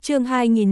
Chương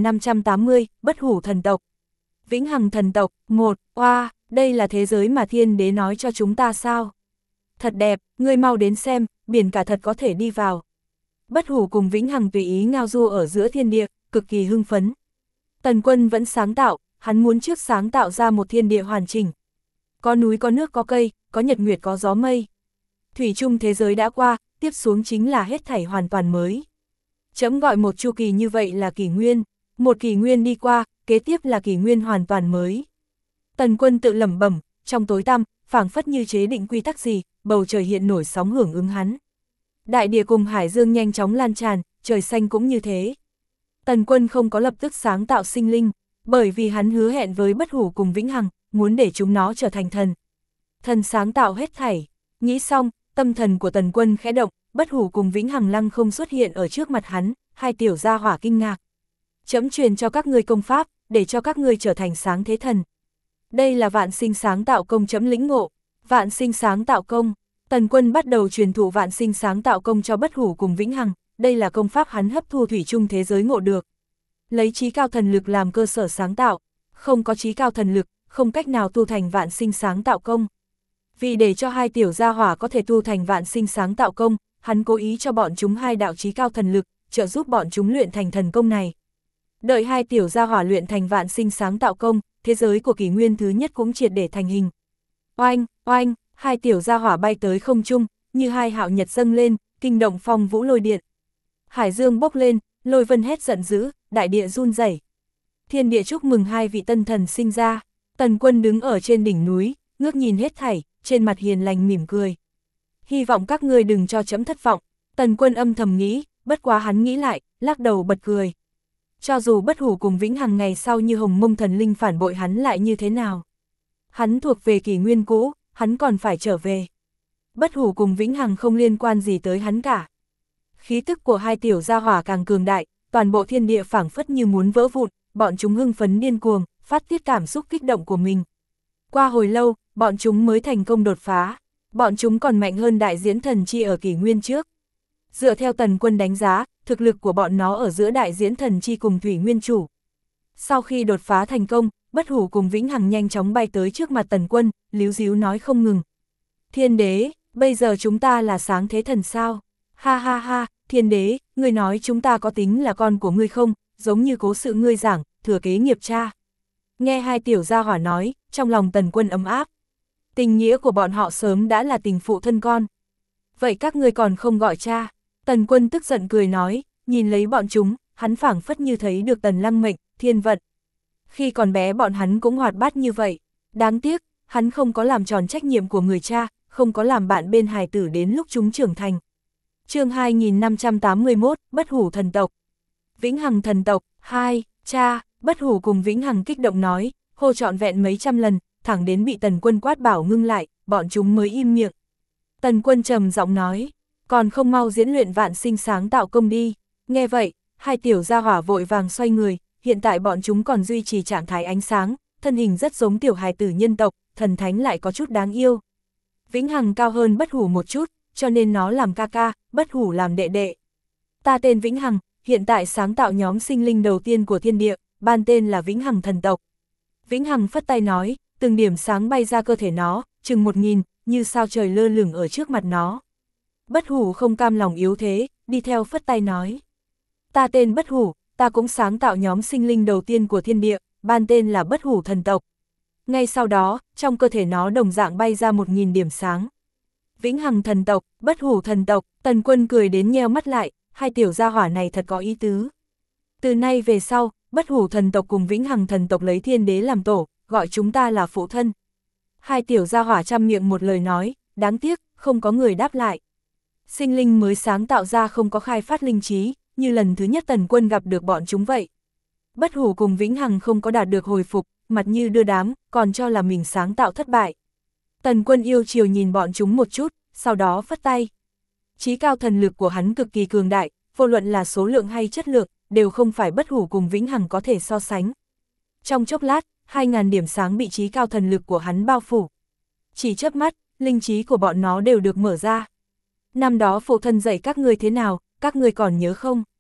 2580, Bất hủ thần tộc. Vĩnh hằng thần tộc, 1, oa, đây là thế giới mà thiên đế nói cho chúng ta sao? Thật đẹp, ngươi mau đến xem, biển cả thật có thể đi vào. Bất hủ cùng Vĩnh hằng tùy ý ngao du ở giữa thiên địa, cực kỳ hưng phấn. Tần Quân vẫn sáng tạo, hắn muốn trước sáng tạo ra một thiên địa hoàn chỉnh. Có núi có nước có cây, có nhật nguyệt có gió mây. Thủy chung thế giới đã qua, tiếp xuống chính là hết thảy hoàn toàn mới. Chấm gọi một chu kỳ như vậy là kỷ nguyên, một kỷ nguyên đi qua, kế tiếp là kỷ nguyên hoàn toàn mới. Tần Quân tự lẩm bẩm, trong tối tăm, phảng phất như chế định quy tắc gì, bầu trời hiện nổi sóng hưởng ứng hắn. Đại địa cùng hải dương nhanh chóng lan tràn, trời xanh cũng như thế. Tần Quân không có lập tức sáng tạo sinh linh, bởi vì hắn hứa hẹn với Bất hủ cùng Vĩnh hằng, muốn để chúng nó trở thành thần. Thần sáng tạo hết thảy, nghĩ xong, tâm thần của Tần Quân khẽ động, Bất hủ cùng Vĩnh hằng lăng không xuất hiện ở trước mặt hắn, hai tiểu gia hỏa kinh ngạc. Chấm truyền cho các ngươi công pháp, để cho các ngươi trở thành sáng thế thần. Đây là vạn sinh sáng tạo công chấm lĩnh ngộ, vạn sinh sáng tạo công. Tần Quân bắt đầu truyền thụ vạn sinh sáng tạo công cho Bất hủ cùng Vĩnh hằng, đây là công pháp hắn hấp thu thủy chung thế giới ngộ được. Lấy trí cao thần lực làm cơ sở sáng tạo, không có trí cao thần lực, không cách nào tu thành vạn sinh sáng tạo công. Vì để cho hai tiểu gia hỏa có thể tu thành vạn sinh sáng tạo công, hắn cố ý cho bọn chúng hai đạo trí cao thần lực, trợ giúp bọn chúng luyện thành thần công này. Đợi hai tiểu gia hỏa luyện thành vạn sinh sáng tạo công, thế giới của kỷ nguyên thứ nhất cũng triệt để thành hình. Oanh, oanh, hai tiểu gia hỏa bay tới không trung, như hai hạo nhật dâng lên, kinh động phong vũ lôi điện. Hải dương bốc lên, lôi vân hét giận dữ, đại địa run rẩy. Thiên địa chúc mừng hai vị tân thần sinh ra. Tần Quân đứng ở trên đỉnh núi, ngước nhìn hết thảy, trên mặt hiền lành mỉm cười. Hy vọng các ngươi đừng cho chấm thất vọng. Tần Quân âm thầm nghĩ, bất quá hắn nghĩ lại, lắc đầu bật cười. Cho dù Bất hủ cùng Vĩnh hằng ngày sau như hồng mông thần linh phản bội hắn lại như thế nào. Hắn thuộc về kỷ nguyên cũ, hắn còn phải trở về. Bất hủ cùng Vĩnh hằng không liên quan gì tới hắn cả. Khí tức của hai tiểu gia hỏa càng cường đại, toàn bộ thiên địa phảng phất như muốn vỡ vụn, bọn chúng hưng phấn điên cuồng, phát tiết cảm xúc kích động của mình. Qua hồi lâu, bọn chúng mới thành công đột phá, bọn chúng còn mạnh hơn đại diễn thần chi ở kỷ nguyên trước. Dựa theo Tần Quân đánh giá, thực lực của bọn nó ở giữa đại diễn thần chi cùng thủy nguyên chủ. Sau khi đột phá thành công, Bất hủ cùng Vĩnh hằng nhanh chóng bay tới trước mặt Tần Quân, líu díu nói không ngừng. Thiên đế, bây giờ chúng ta là sáng thế thần sao? Ha ha ha, thiên đế, ngươi nói chúng ta có tính là con của ngươi không, giống như cố sự ngươi giảng, thừa kế nghiệp cha. Nghe hai tiểu gia hỏa nói, trong lòng Tần Quân ấm áp. Tình nghĩa của bọn họ sớm đã là tình phụ thân con. Vậy các ngươi còn không gọi cha? Tần Quân tức giận cười nói, nhìn lấy bọn chúng, hắn phảng phất như thấy được Tần Lăng Mệnh, Thiên Vận. Khi còn bé bọn hắn cũng hoạt bát như vậy. Đáng tiếc, hắn không có làm tròn trách nhiệm của người cha, không có làm bạn bên hài tử đến lúc chúng trưởng thành. Chương 2581, Bất hủ thần tộc. Vĩnh hằng thần tộc, 2, cha. Bất hủ cùng Vĩnh hằng kích động nói, hô trọn vẹn mấy trăm lần, thẳng đến bị Tần Quân quát bảo ngưng lại, bọn chúng mới im miệng. Tần Quân trầm giọng nói, còn không mau diễn luyện vạn sinh sáng tạo công đi. Nghe vậy, hai tiểu gia hỏa vội vàng xoay người, hiện tại bọn chúng còn duy trì trạng thái ánh sáng, thân hình rất giống tiểu hài tử nhân tộc, thần thánh lại có chút đáng yêu. Vĩnh hằng cao hơn Bất hủ một chút, cho nên nó làm ca ca, Bất hủ làm đệ đệ. Ta tên Vĩnh hằng, hiện tại sáng tạo nhóm sinh linh đầu tiên của thiên địa, ban tên là Vĩnh hằng thần tộc. Vĩnh hằng phất tay nói, từng điểm sáng bay ra cơ thể nó, chừng 1000, như sao trời lơ lửng ở trước mặt nó. Bất hủ không cam lòng yếu thế, đi theo phất tay nói. Ta tên Bất hủ, ta cũng sáng tạo nhóm sinh linh đầu tiên của thiên địa, ban tên là Bất hủ thần tộc. Ngay sau đó, trong cơ thể nó đồng dạng bay ra 1000 điểm sáng. Vĩnh hằng thần tộc, Bất hủ thần tộc, Tần Quân cười đến nheo mắt lại, hai tiểu gia hỏa này thật có ý tứ. Từ nay về sau, Bất hủ thần tộc cùng Vĩnh hằng thần tộc lấy thiên đế làm tổ, gọi chúng ta là phụ thân. Hai tiểu gia hỏa trăm miệng một lời nói, đáng tiếc, không có người đáp lại. Sinh linh mới sáng tạo ra không có khai phát linh trí, như lần thứ nhất Tần Quân gặp được bọn chúng vậy. Bất hủ cùng Vĩnh hằng không có đạt được hồi phục, mặt như đưa đám, còn cho là mình sáng tạo thất bại. Tần Quân yêu chiều nhìn bọn chúng một chút, sau đó phất tay. Chí cao thần lực của hắn cực kỳ cường đại, vô luận là số lượng hay chất lượng, đều không phải Bất hủ cùng Vĩnh hằng có thể so sánh. Trong chốc lát, 2000 điểm sáng bị chí cao thần lực của hắn bao phủ. Chỉ chớp mắt, linh trí của bọn nó đều được mở ra. Năm đó phụ thân dạy các ngươi thế nào, các ngươi còn nhớ không?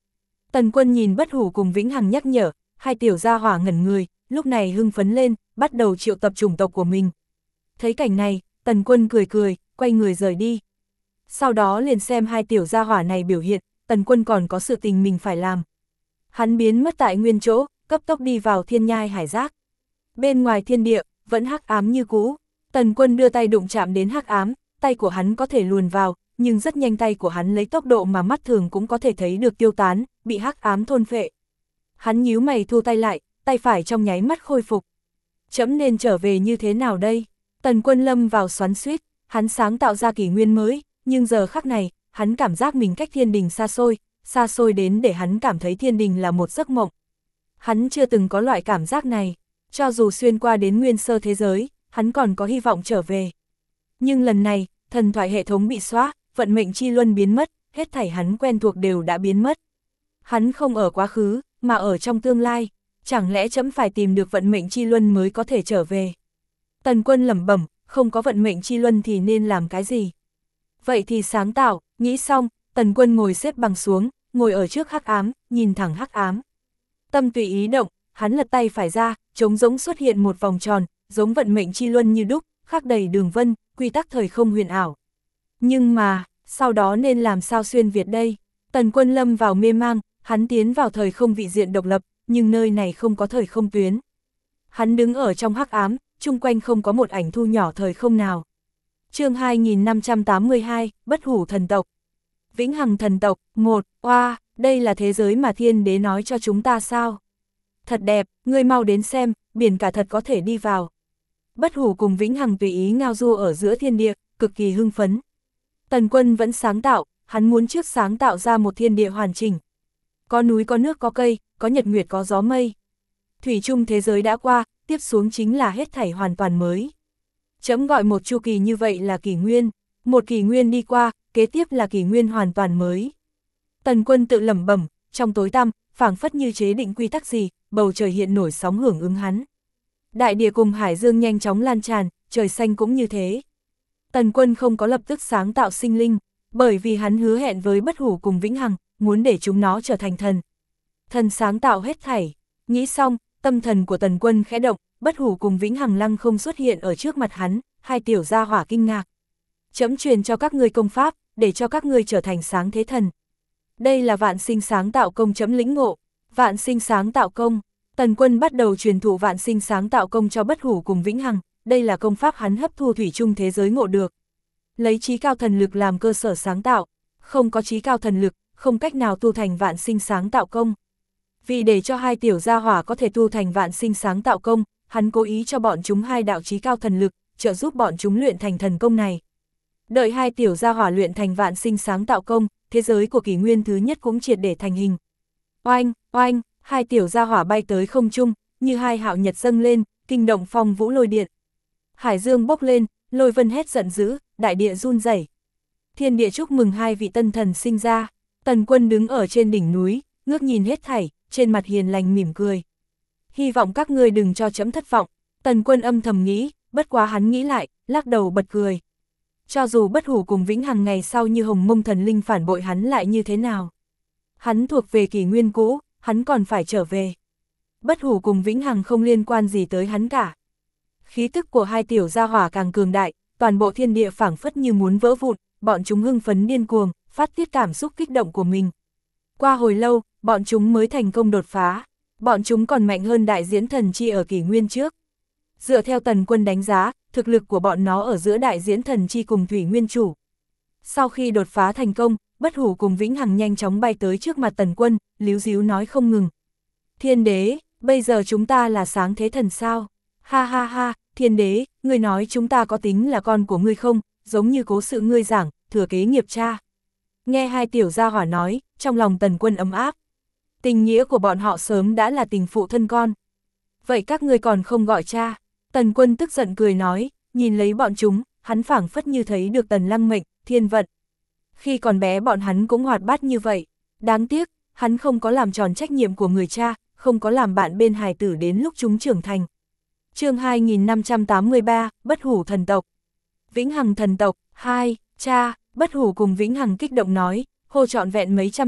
Tần Quân nhìn Bất Hủ cùng Vĩnh Hằng nhắc nhở, hai tiểu gia hỏa ngẩn người, lúc này hưng phấn lên, bắt đầu triệu tập chủng tộc của mình. Thấy cảnh này, Tần Quân cười cười, quay người rời đi. Sau đó liền xem hai tiểu gia hỏa này biểu hiện, Tần Quân còn có sự tình mình phải làm. Hắn biến mất tại nguyên chỗ, cấp tốc đi vào thiên nhai hải giác. Bên ngoài thiên địa, vẫn hắc ám như cũ. Tần Quân đưa tay đụng chạm đến hắc ám, tay của hắn có thể luồn vào, nhưng rất nhanh tay của hắn lấy tốc độ mà mắt thường cũng có thể thấy được tiêu tán, bị hắc ám thôn phệ. Hắn nhíu mày thu tay lại, tay phải trong nháy mắt khôi phục. Chấm nên trở về như thế nào đây? Tần Quân lâm vào xoắn xuýt, hắn sáng tạo ra kỷ nguyên mới, nhưng giờ khắc này, hắn cảm giác mình cách thiên đình xa xôi đến để hắn cảm thấy thiên đình là một giấc mộng. Hắn chưa từng có loại cảm giác này, cho dù xuyên qua đến nguyên sơ thế giới, hắn còn có hy vọng trở về. Nhưng lần này, thần thoại hệ thống bị xóa, vận mệnh chi luân biến mất, hết thảy hắn quen thuộc đều đã biến mất. Hắn không ở quá khứ, mà ở trong tương lai, chẳng lẽ chấm phải tìm được vận mệnh chi luân mới có thể trở về. Tần Quân lẩm bẩm, không có vận mệnh chi luân thì nên làm cái gì? Vậy thì sáng tạo, nghĩ xong, Tần Quân ngồi xếp bằng xuống, ngồi ở trước hắc ám, nhìn thẳng hắc ám. Tâm tùy ý động, hắn lật tay phải ra, trống rỗng xuất hiện một vòng tròn, giống vận mệnh chi luân như đúc, khắc đầy đường vân, quy tắc thời không huyền ảo. Nhưng mà, sau đó nên làm sao xuyên Việt đây? Tần Quân lâm vào mê mang, hắn tiến vào thời không vị diện độc lập, nhưng nơi này không có thời không tuyến. Hắn đứng ở trong hắc ám, chung quanh không có một ảnh thu nhỏ thời không nào. Chương 2582, Bất Hủ thần tộc. Vĩnh Hằng thần tộc, 1, oa, đây là thế giới mà thiên đế nói cho chúng ta sao? Thật đẹp, ngươi mau đến xem, biển cả thật có thể đi vào. Bất Hủ cùng Vĩnh Hằng tùy ý ngao du ở giữa thiên địa, cực kỳ hưng phấn. Tần Quân vẫn sáng tạo, hắn muốn trước sáng tạo ra một thiên địa hoàn chỉnh. Có núi có nước có cây, có nhật nguyệt có gió mây. Thủy chung thế giới đã qua, tiếp xuống chính là hết thảy hoàn toàn mới. Chấm gọi một chu kỳ như vậy là kỷ nguyên, một kỷ nguyên đi qua, kế tiếp là kỷ nguyên hoàn toàn mới. Tần Quân tự lẩm bẩm, trong tối tăm, phảng phất như chế định quy tắc gì, bầu trời hiện nổi sóng hưởng ứng hắn. Đại địa cùng hải dương nhanh chóng lan tràn, trời xanh cũng như thế. Tần Quân không có lập tức sáng tạo sinh linh, bởi vì hắn hứa hẹn với Bất Hủ cùng Vĩnh Hằng, muốn để chúng nó trở thành thần. Thần sáng tạo hết thảy, nghĩ xong, tâm thần của Tần Quân khẽ động, Bất Hủ cùng Vĩnh Hằng lăng không xuất hiện ở trước mặt hắn, hai tiểu gia hỏa kinh ngạc. Chấm truyền cho các ngươi công pháp, để cho các ngươi trở thành sáng thế thần. Đây là vạn sinh sáng tạo công chấm lĩnh ngộ, vạn sinh sáng tạo công. Tần Quân bắt đầu truyền thụ vạn sinh sáng tạo công cho Bất Hủ cùng Vĩnh Hằng, đây là công pháp hắn hấp thu thủy chung thế giới ngộ được. Lấy trí cao thần lực làm cơ sở sáng tạo, không có trí cao thần lực, không cách nào tu thành vạn sinh sáng tạo công. Vì để cho hai tiểu gia hỏa có thể tu thành vạn sinh sáng tạo công, hắn cố ý cho bọn chúng hai đạo trí cao thần lực, trợ giúp bọn chúng luyện thành thần công này. Đợi hai tiểu gia hỏa luyện thành vạn sinh sáng tạo công, thế giới của kỷ nguyên thứ nhất cũng triệt để thành hình. Oanh, oanh, hai tiểu gia hỏa bay tới không trung, như hai hạo nhật dâng lên, kinh động phong vũ lôi điện. Hải dương bốc lên, lôi vân hét giận dữ, đại địa run rẩy. Thiên địa chúc mừng hai vị tân thần sinh ra. Tần Quân đứng ở trên đỉnh núi, ngước nhìn hết thảy, trên mặt hiền lành mỉm cười. Hy vọng các ngươi đừng cho chấm thất vọng. Tần Quân âm thầm nghĩ, bất quá hắn nghĩ lại, lắc đầu bật cười. Cho dù Bất Hủ cùng Vĩnh Hằng ngày sau như Hồng Mông thần linh phản bội hắn lại như thế nào. Hắn thuộc về kỷ nguyên cũ, hắn còn phải trở về. Bất Hủ cùng Vĩnh Hằng không liên quan gì tới hắn cả. Khí tức của hai tiểu gia hỏa càng cường đại, toàn bộ thiên địa phảng phất như muốn vỡ vụn, bọn chúng hưng phấn điên cuồng, phát tiết cảm xúc kích động của mình. Qua hồi lâu, bọn chúng mới thành công đột phá, bọn chúng còn mạnh hơn đại diễn thần chi ở kỷ nguyên trước. Dựa theo Tần Quân đánh giá, thực lực của bọn nó ở giữa đại diễn thần chi cùng thủy nguyên chủ. Sau khi đột phá thành công, Bất Hủ cùng Vĩnh Hằng nhanh chóng bay tới trước mặt Tần Quân, líu díu nói không ngừng. Thiên đế, bây giờ chúng ta là sáng thế thần sao? Ha ha ha, thiên đế, ngươi nói chúng ta có tính là con của ngươi không, giống như cố sự ngươi giảng, thừa kế nghiệp cha. Nghe hai tiểu gia hỏa nói, trong lòng Tần Quân ấm áp. Tình nghĩa của bọn họ sớm đã là tình phụ thân con. Vậy các ngươi còn không gọi cha? Tần Quân tức giận cười nói, nhìn lấy bọn chúng, hắn phảng phất như thấy được Tần Lăng Mệnh, Thiên Vận. Khi còn bé bọn hắn cũng hoạt bát như vậy. Đáng tiếc, hắn không có làm tròn trách nhiệm của người cha, không có làm bạn bên hài tử đến lúc chúng trưởng thành. Chương 2583, Bất Hủ thần tộc. Vĩnh Hằng thần tộc, 2, cha. Bất Hủ cùng Vĩnh Hằng kích động nói, hô trọn vẹn mấy trăm lần,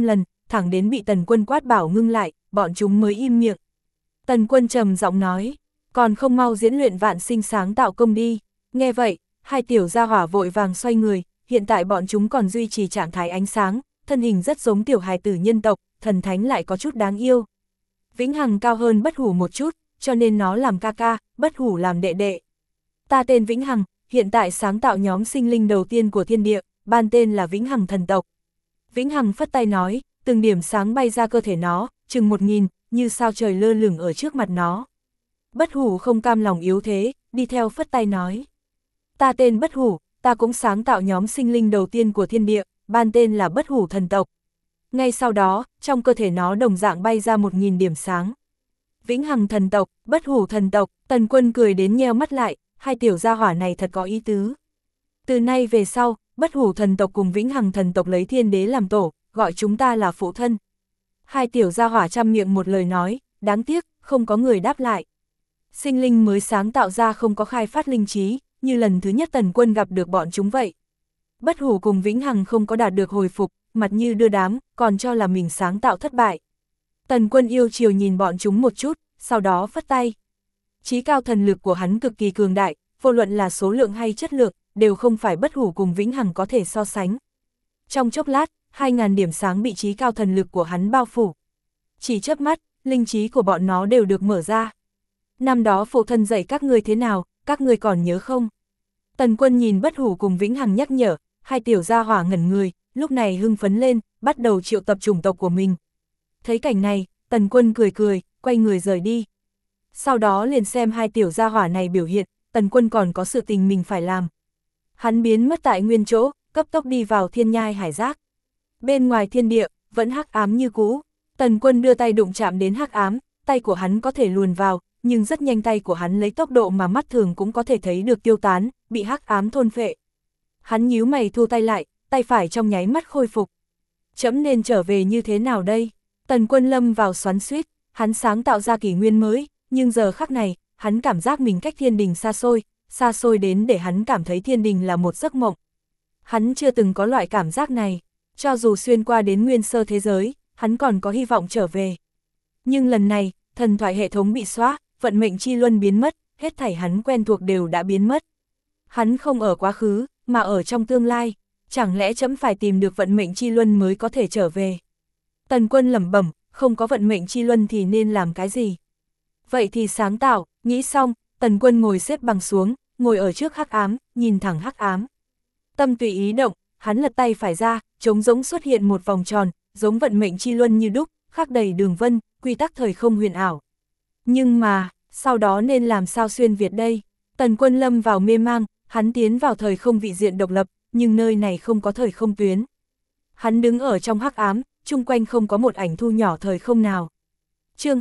thẳng đến bị Tần Quân quát bảo ngưng lại, bọn chúng mới im miệng. Tần Quân trầm giọng nói, còn không mau diễn luyện vạn sinh sáng tạo công đi. Nghe vậy, hai tiểu gia hỏa vội vàng xoay người, hiện tại bọn chúng còn duy trì trạng thái ánh sáng, thân hình rất giống tiểu hài tử nhân tộc, thần thánh lại có chút đáng yêu. Vĩnh Hằng cao hơn Bất Hủ một chút, cho nên nó làm ca ca, Bất Hủ làm đệ đệ. Ta tên Vĩnh Hằng, hiện tại sáng tạo nhóm sinh linh đầu tiên của thiên địa, ban tên là Vĩnh Hằng thần tộc. Vĩnh Hằng phất tay nói, từng điểm sáng bay ra cơ thể nó, chừng 1000, như sao trời lơ lửng ở trước mặt nó. Bất Hủ không cam lòng yếu thế, đi theo phất tay nói. Ta tên Bất Hủ, ta cũng sáng tạo nhóm sinh linh đầu tiên của thiên địa, ban tên là Bất Hủ thần tộc. Ngay sau đó, trong cơ thể nó đồng dạng bay ra 1000 điểm sáng. Vĩnh Hằng thần tộc, Bất Hủ thần tộc, Tần Quân cười đến nheo mắt lại, hai tiểu gia hỏa này thật có ý tứ. Từ nay về sau, Bất Hủ thần tộc cùng Vĩnh Hằng thần tộc lấy thiên đế làm tổ, gọi chúng ta là phụ thân. Hai tiểu gia hỏa trăm miệng một lời nói, đáng tiếc, không có người đáp lại. Sinh linh mới sáng tạo ra không có khai phát linh trí, như lần thứ nhất Tần Quân gặp được bọn chúng vậy. Bất Hủ cùng Vĩnh Hằng không có đạt được hồi phục, mặt như đưa đám, còn cho là mình sáng tạo thất bại. Tần Quân yêu chiều nhìn bọn chúng một chút, sau đó phất tay. Chí cao thần lực của hắn cực kỳ cường đại, vô luận là số lượng hay chất lượng, đều không phải Bất Hủ cùng Vĩnh Hằng có thể so sánh. Trong chốc lát, 2000 điểm sáng bị chí cao thần lực của hắn bao phủ. Chỉ chớp mắt, linh trí của bọn nó đều được mở ra. Năm đó phụ thân dạy các ngươi thế nào, các ngươi còn nhớ không? Tần Quân nhìn Bất Hủ cùng Vĩnh Hằng nhắc nhở, hai tiểu gia hỏa ngẩn người, lúc này hưng phấn lên, bắt đầu triệu tập chủng tộc của mình. Thấy cảnh này, Tần Quân cười cười, quay người rời đi. Sau đó liền xem hai tiểu gia hỏa này biểu hiện, Tần Quân còn có sự tình mình phải làm. Hắn biến mất tại nguyên chỗ, cấp tốc đi vào thiên nhai hải giác. Bên ngoài thiên địa, vẫn hắc ám như cũ. Tần Quân đưa tay đụng chạm đến hắc ám, tay của hắn có thể luồn vào, nhưng rất nhanh tay của hắn lấy tốc độ mà mắt thường cũng có thể thấy được tiêu tán, bị hắc ám thôn phệ. Hắn nhíu mày thu tay lại, tay phải trong nháy mắt khôi phục. Chấm nên trở về như thế nào đây? Tần Quân lâm vào xoắn xuýt, hắn sáng tạo ra kỷ nguyên mới, nhưng giờ khắc này, hắn cảm giác mình cách thiên đình xa xôi đến để hắn cảm thấy thiên đình là một giấc mộng. Hắn chưa từng có loại cảm giác này, cho dù xuyên qua đến nguyên sơ thế giới, hắn còn có hy vọng trở về. Nhưng lần này, thần thoại hệ thống bị xóa, vận mệnh chi luân biến mất, hết thảy hắn quen thuộc đều đã biến mất. Hắn không ở quá khứ, mà ở trong tương lai, chẳng lẽ chấm phải tìm được vận mệnh chi luân mới có thể trở về. Tần Quân lẩm bẩm, không có vận mệnh chi luân thì nên làm cái gì? Vậy thì sáng tạo, nghĩ xong, Tần Quân ngồi xếp bằng xuống, ngồi ở trước hắc ám, nhìn thẳng hắc ám. Tâm tùy ý động, hắn lật tay phải ra, trống rỗng xuất hiện một vòng tròn, giống vận mệnh chi luân như đúc, khắc đầy đường vân, quy tắc thời không huyền ảo. Nhưng mà, sau đó nên làm sao xuyên Việt đây? Tần Quân lâm vào mê mang, hắn tiến vào thời không vị diện độc lập, nhưng nơi này không có thời không tuyến. Hắn đứng ở trong hắc ám, chung quanh không có một ảnh thu nhỏ thời không nào. Chương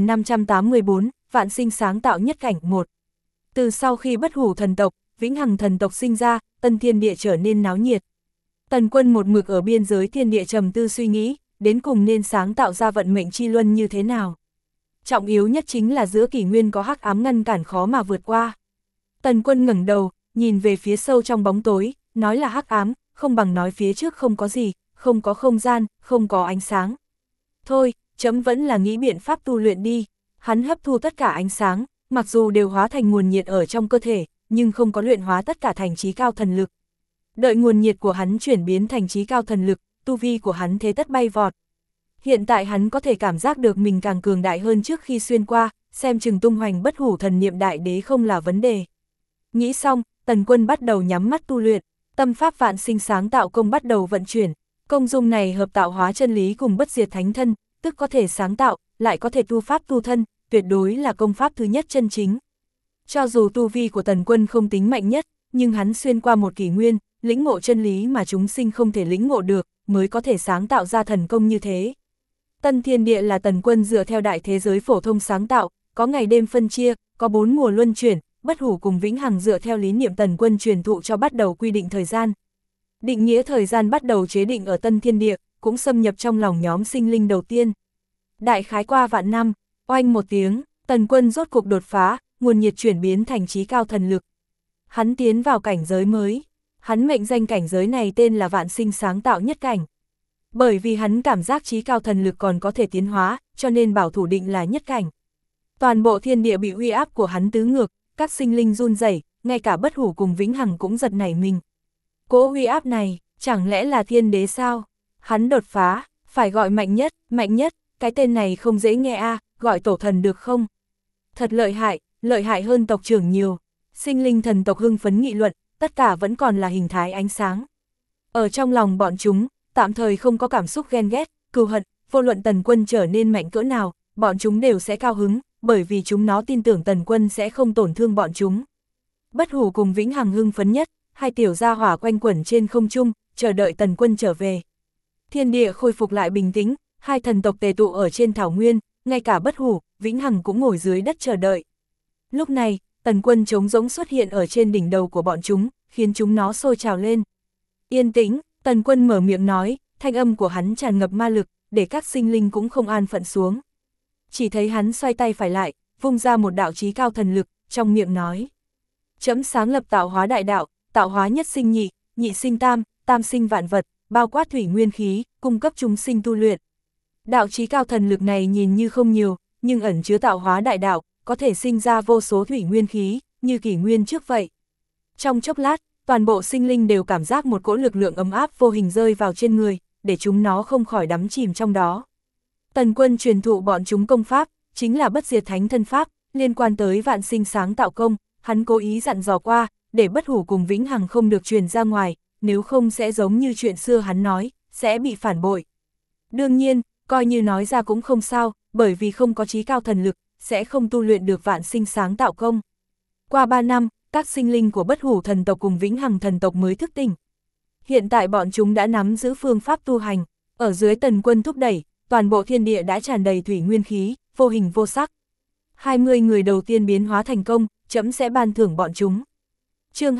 2584, Vạn sinh sáng tạo nhất cảnh 1. Từ sau khi Bất Hủ thần tộc, Vĩnh Hằng thần tộc sinh ra, tân thiên địa trở nên náo nhiệt. Tần Quân một mực ở biên giới thiên địa trầm tư suy nghĩ, đến cùng nên sáng tạo ra vận mệnh chi luân như thế nào. Trọng yếu nhất chính là giữa kỷ nguyên có hắc ám ngăn cản khó mà vượt qua. Tần Quân ngẩng đầu, nhìn về phía sâu trong bóng tối, nói là hắc ám, không bằng nói phía trước không có gì, không có không gian, không có ánh sáng. Thôi, chấm vẫn là nghĩ biện pháp tu luyện đi. Hắn hấp thu tất cả ánh sáng, mặc dù đều hóa thành nguồn nhiệt ở trong cơ thể, nhưng không có luyện hóa tất cả thành chí cao thần lực. Đợi nguồn nhiệt của hắn chuyển biến thành chí cao thần lực, tu vi của hắn thế tất bay vọt. Hiện tại hắn có thể cảm giác được mình càng cường đại hơn trước khi xuyên qua, xem chừng tung hoành Bất Hủ thần niệm đại đế không là vấn đề. Nghĩ xong, Tần Quân bắt đầu nhắm mắt tu luyện, tâm pháp vạn sinh sáng tạo công bắt đầu vận chuyển. Công dung này hợp tạo hóa chân lý cùng bất diệt thánh thân, tức có thể sáng tạo, lại có thể tu pháp tu thân, tuyệt đối là công pháp thứ nhất chân chính. Cho dù tu vi của Tần Quân không tính mạnh nhất, nhưng hắn xuyên qua một kỷ nguyên, lĩnh ngộ chân lý mà chúng sinh không thể lĩnh ngộ được, mới có thể sáng tạo ra thần công như thế. Tân thiên địa là Tần Quân dựa theo đại thế giới phổ thông sáng tạo, có ngày đêm phân chia, có 4 mùa luân chuyển, Bất Hủ cùng Vĩnh Hằng dựa theo lý niệm Tần Quân truyền thụ cho bắt đầu quy định thời gian. Định nghĩa thời gian bắt đầu chế định ở tân thiên địa, cũng xâm nhập trong lòng nhóm sinh linh đầu tiên. Đại khái qua vạn năm, oanh một tiếng, Tần Quân rốt cuộc đột phá, nguồn nhiệt chuyển biến thành chí cao thần lực. Hắn tiến vào cảnh giới mới, hắn mệnh danh cảnh giới này tên là vạn sinh sáng tạo nhất cảnh. Bởi vì hắn cảm giác trí cao thần lực còn có thể tiến hóa, cho nên bảo thủ định là nhất cảnh. Toàn bộ thiên địa bị uy áp của hắn tứ ngược, các sinh linh run rẩy, ngay cả Bất Hủ cùng Vĩnh Hằng cũng giật nảy mình. Cỗ uy áp này, chẳng lẽ là thiên đế sao? Hắn đột phá, phải gọi mạnh nhất, cái tên này không dễ nghe a, gọi tổ thần được không? Thật lợi hại hơn tộc trưởng nhiều. Sinh linh thần tộc hưng phấn nghị luận, tất cả vẫn còn là hình thái ánh sáng. Ở trong lòng bọn chúng, tạm thời không có cảm xúc ghen ghét, cừu hận, vô luận Tần Quân trở nên mạnh cỡ nào, bọn chúng đều sẽ cao hứng, bởi vì chúng nó tin tưởng Tần Quân sẽ không tổn thương bọn chúng. Bất Hủ cùng Vĩnh Hằng hưng phấn nhất, hai tiểu gia hỏa quanh quẩn trên không trung, chờ đợi Tần Quân trở về. Thiên địa khôi phục lại bình tĩnh, hai thần tộc tề tụ ở trên thảo nguyên, ngay cả Bất Hủ, Vĩnh Hằng cũng ngồi dưới đất chờ đợi. Lúc này, Tần Quân trống rỗng xuất hiện ở trên đỉnh đầu của bọn chúng, khiến chúng nó sôi trào lên. Yên tĩnh, Tần Quân mở miệng nói, thanh âm của hắn tràn ngập ma lực, để các sinh linh cũng không an phận xuống. Chỉ thấy hắn xoay tay phải lại, vung ra một đạo chí cao thần lực, trong miệng nói. Chấm sáng lập tạo hóa đại đạo, tạo hóa nhất sinh nhị, nhị sinh tam, tam sinh vạn vật, bao quát thủy nguyên khí, cung cấp chúng sinh tu luyện. Đạo chí cao thần lực này nhìn như không nhiều, nhưng ẩn chứa tạo hóa đại đạo, có thể sinh ra vô số thủy nguyên khí, như kỷ nguyên trước vậy. Trong chốc lát, toàn bộ sinh linh đều cảm giác một cỗ lực lượng ấm áp vô hình rơi vào trên người, để chúng nó không khỏi đắm chìm trong đó. Tần Quân truyền thụ bọn chúng công pháp, chính là bất diệt thánh thân pháp, liên quan tới vạn sinh sáng tạo công, hắn cố ý dặn dò qua, để Bất Hủ cùng Vĩnh Hằng không được truyền ra ngoài, nếu không sẽ giống như chuyện xưa hắn nói, sẽ bị phản bội. Đương nhiên, coi như nói ra cũng không sao, bởi vì không có chí cao thần lực, sẽ không tu luyện được vạn sinh sáng tạo công. Qua 3 năm, các sinh linh của Bất Hủ thần tộc cùng Vĩnh Hằng thần tộc mới thức tỉnh. Hiện tại bọn chúng đã nắm giữ phương pháp tu hành, ở dưới Tần Quân thúc đẩy, toàn bộ thiên địa đã tràn đầy thủy nguyên khí, vô hình vô sắc. 20 người đầu tiên biến hóa thành công, chấm sẽ ban thưởng bọn chúng. Chương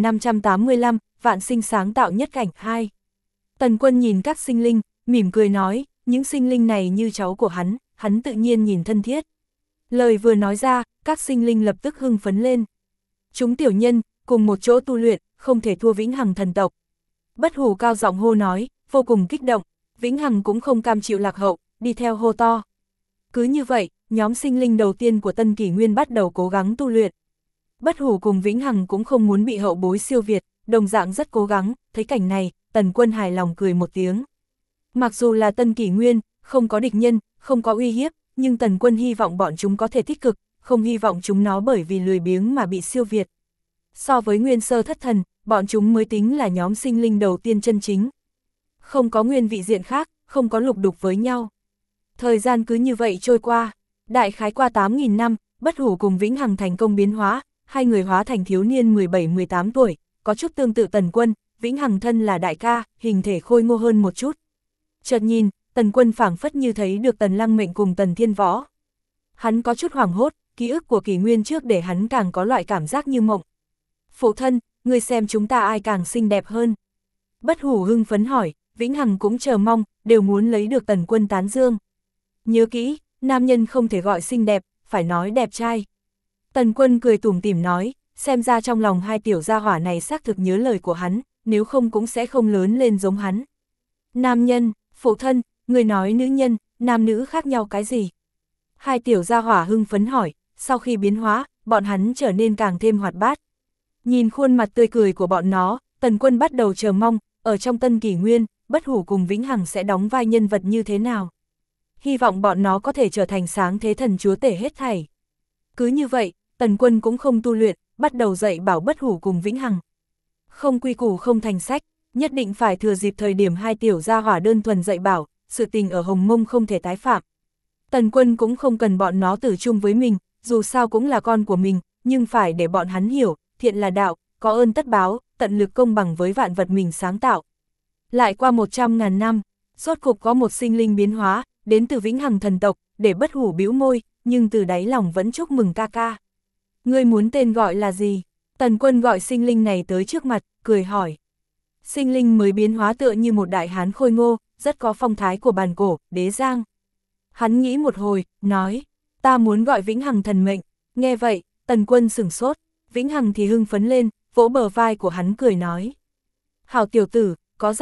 2585, Vạn sinh sáng tạo nhất cảnh 2. Tần Quân nhìn các sinh linh, mỉm cười nói, những sinh linh này như cháu của hắn tự nhiên nhìn thân thiết. Lời vừa nói ra, các sinh linh lập tức hưng phấn lên. Chúng tiểu nhân, cùng một chỗ tu luyện, không thể thua Vĩnh Hằng thần tộc. Bất Hủ cao giọng hô nói, vô cùng kích động, Vĩnh Hằng cũng không cam chịu lạc hậu, đi theo hô to. Cứ như vậy, nhóm sinh linh đầu tiên của Tân Kỷ Nguyên bắt đầu cố gắng tu luyện. Bất Hủ cùng Vĩnh Hằng cũng không muốn bị hậu bối siêu việt, đồng dạng rất cố gắng, thấy cảnh này, Tần Quân hài lòng cười một tiếng. Mặc dù là Tân Kỷ Nguyên, không có địch nhân, không có uy hiếp, nhưng Tần Quân hy vọng bọn chúng có thể tích cực, không hy vọng chúng nó bởi vì lười biếng mà bị siêu việt. So với Nguyên Sơ Thất Thần, bọn chúng mới tính là nhóm sinh linh đầu tiên chân chính. Không có nguyên vị diện khác, không có lục đục với nhau. Thời gian cứ như vậy trôi qua, đại khái qua 8.000 năm, Bất Hủ cùng Vĩnh Hằng thành công biến hóa, hai người hóa thành thiếu niên 17-18 tuổi, có chút tương tự Tần Quân, Vĩnh Hằng thân là đại ca, hình thể khôi ngô hơn một chút. Chợt nhìn, Tần Quân phảng phất như thấy được Tần Lăng Mệnh cùng Tần Thiên Võ. Hắn có chút hoảng hốt, ký ức của kỷ nguyên trước để hắn càng có loại cảm giác như mộng. Phụ thân, ngươi xem chúng ta ai càng xinh đẹp hơn. Bất Hủ hưng phấn hỏi, Vĩnh Hằng cũng chờ mong, đều muốn lấy được Tần Quân tán dương. Nhớ kỹ, nam nhân không thể gọi xinh đẹp, phải nói đẹp trai. Tần Quân cười tủm tỉm nói, xem ra trong lòng hai tiểu gia hỏa này xác thực nhớ lời của hắn, nếu không cũng sẽ không lớn lên giống hắn. Nam nhân, phụ thân, người nói nữ nhân, nam nữ khác nhau cái gì? Hai tiểu gia hỏa hưng phấn hỏi, sau khi biến hóa, bọn hắn trở nên càng thêm hoạt bát. Nhìn khuôn mặt tươi cười của bọn nó, Tần Quân bắt đầu chờ mong, ở trong Tân Kỷ Nguyên, Bất Hủ cùng Vĩnh Hằng sẽ đóng vai nhân vật như thế nào. Hy vọng bọn nó có thể trở thành sáng thế thần chúa tể hết thảy. Cứ như vậy, Tần Quân cũng không tu luyện, bắt đầu dạy bảo Bất Hủ cùng Vĩnh Hằng. Không quy củ không thành sách, nhất định phải thừa dịp thời điểm hai tiểu gia hỏa đơn thuần dạy bảo, sự tình ở Hồng Mông không thể tái phạm. Tần Quân cũng không cần bọn nó tử chung với mình, dù sao cũng là con của mình, nhưng phải để bọn hắn hiểu, thiện là đạo, có ơn tất báo, tận lực công bằng với vạn vật mình sáng tạo. Lại qua 100.000 năm, rốt cục có một sinh linh biến hóa, đến từ Vĩnh Hằng thần tộc, để Bất Hủ bĩu môi, nhưng từ đáy lòng vẫn chúc mừng ca ca. Ngươi muốn tên gọi là gì? Tần Quân gọi sinh linh này tới trước mặt, cười hỏi. Sinh linh mới biến hóa tựa như một đại hán khôi ngô, rất có phong thái của bàn cổ, Đế Giang. Hắn nghĩ một hồi, nói, ta muốn gọi Vĩnh Hằng thần mệnh. Nghe vậy, Tần Quân sửng sốt, Vĩnh Hằng thì hưng phấn lên, vỗ bờ vai của hắn cười nói. Hảo tiểu tử, có giác ngộ,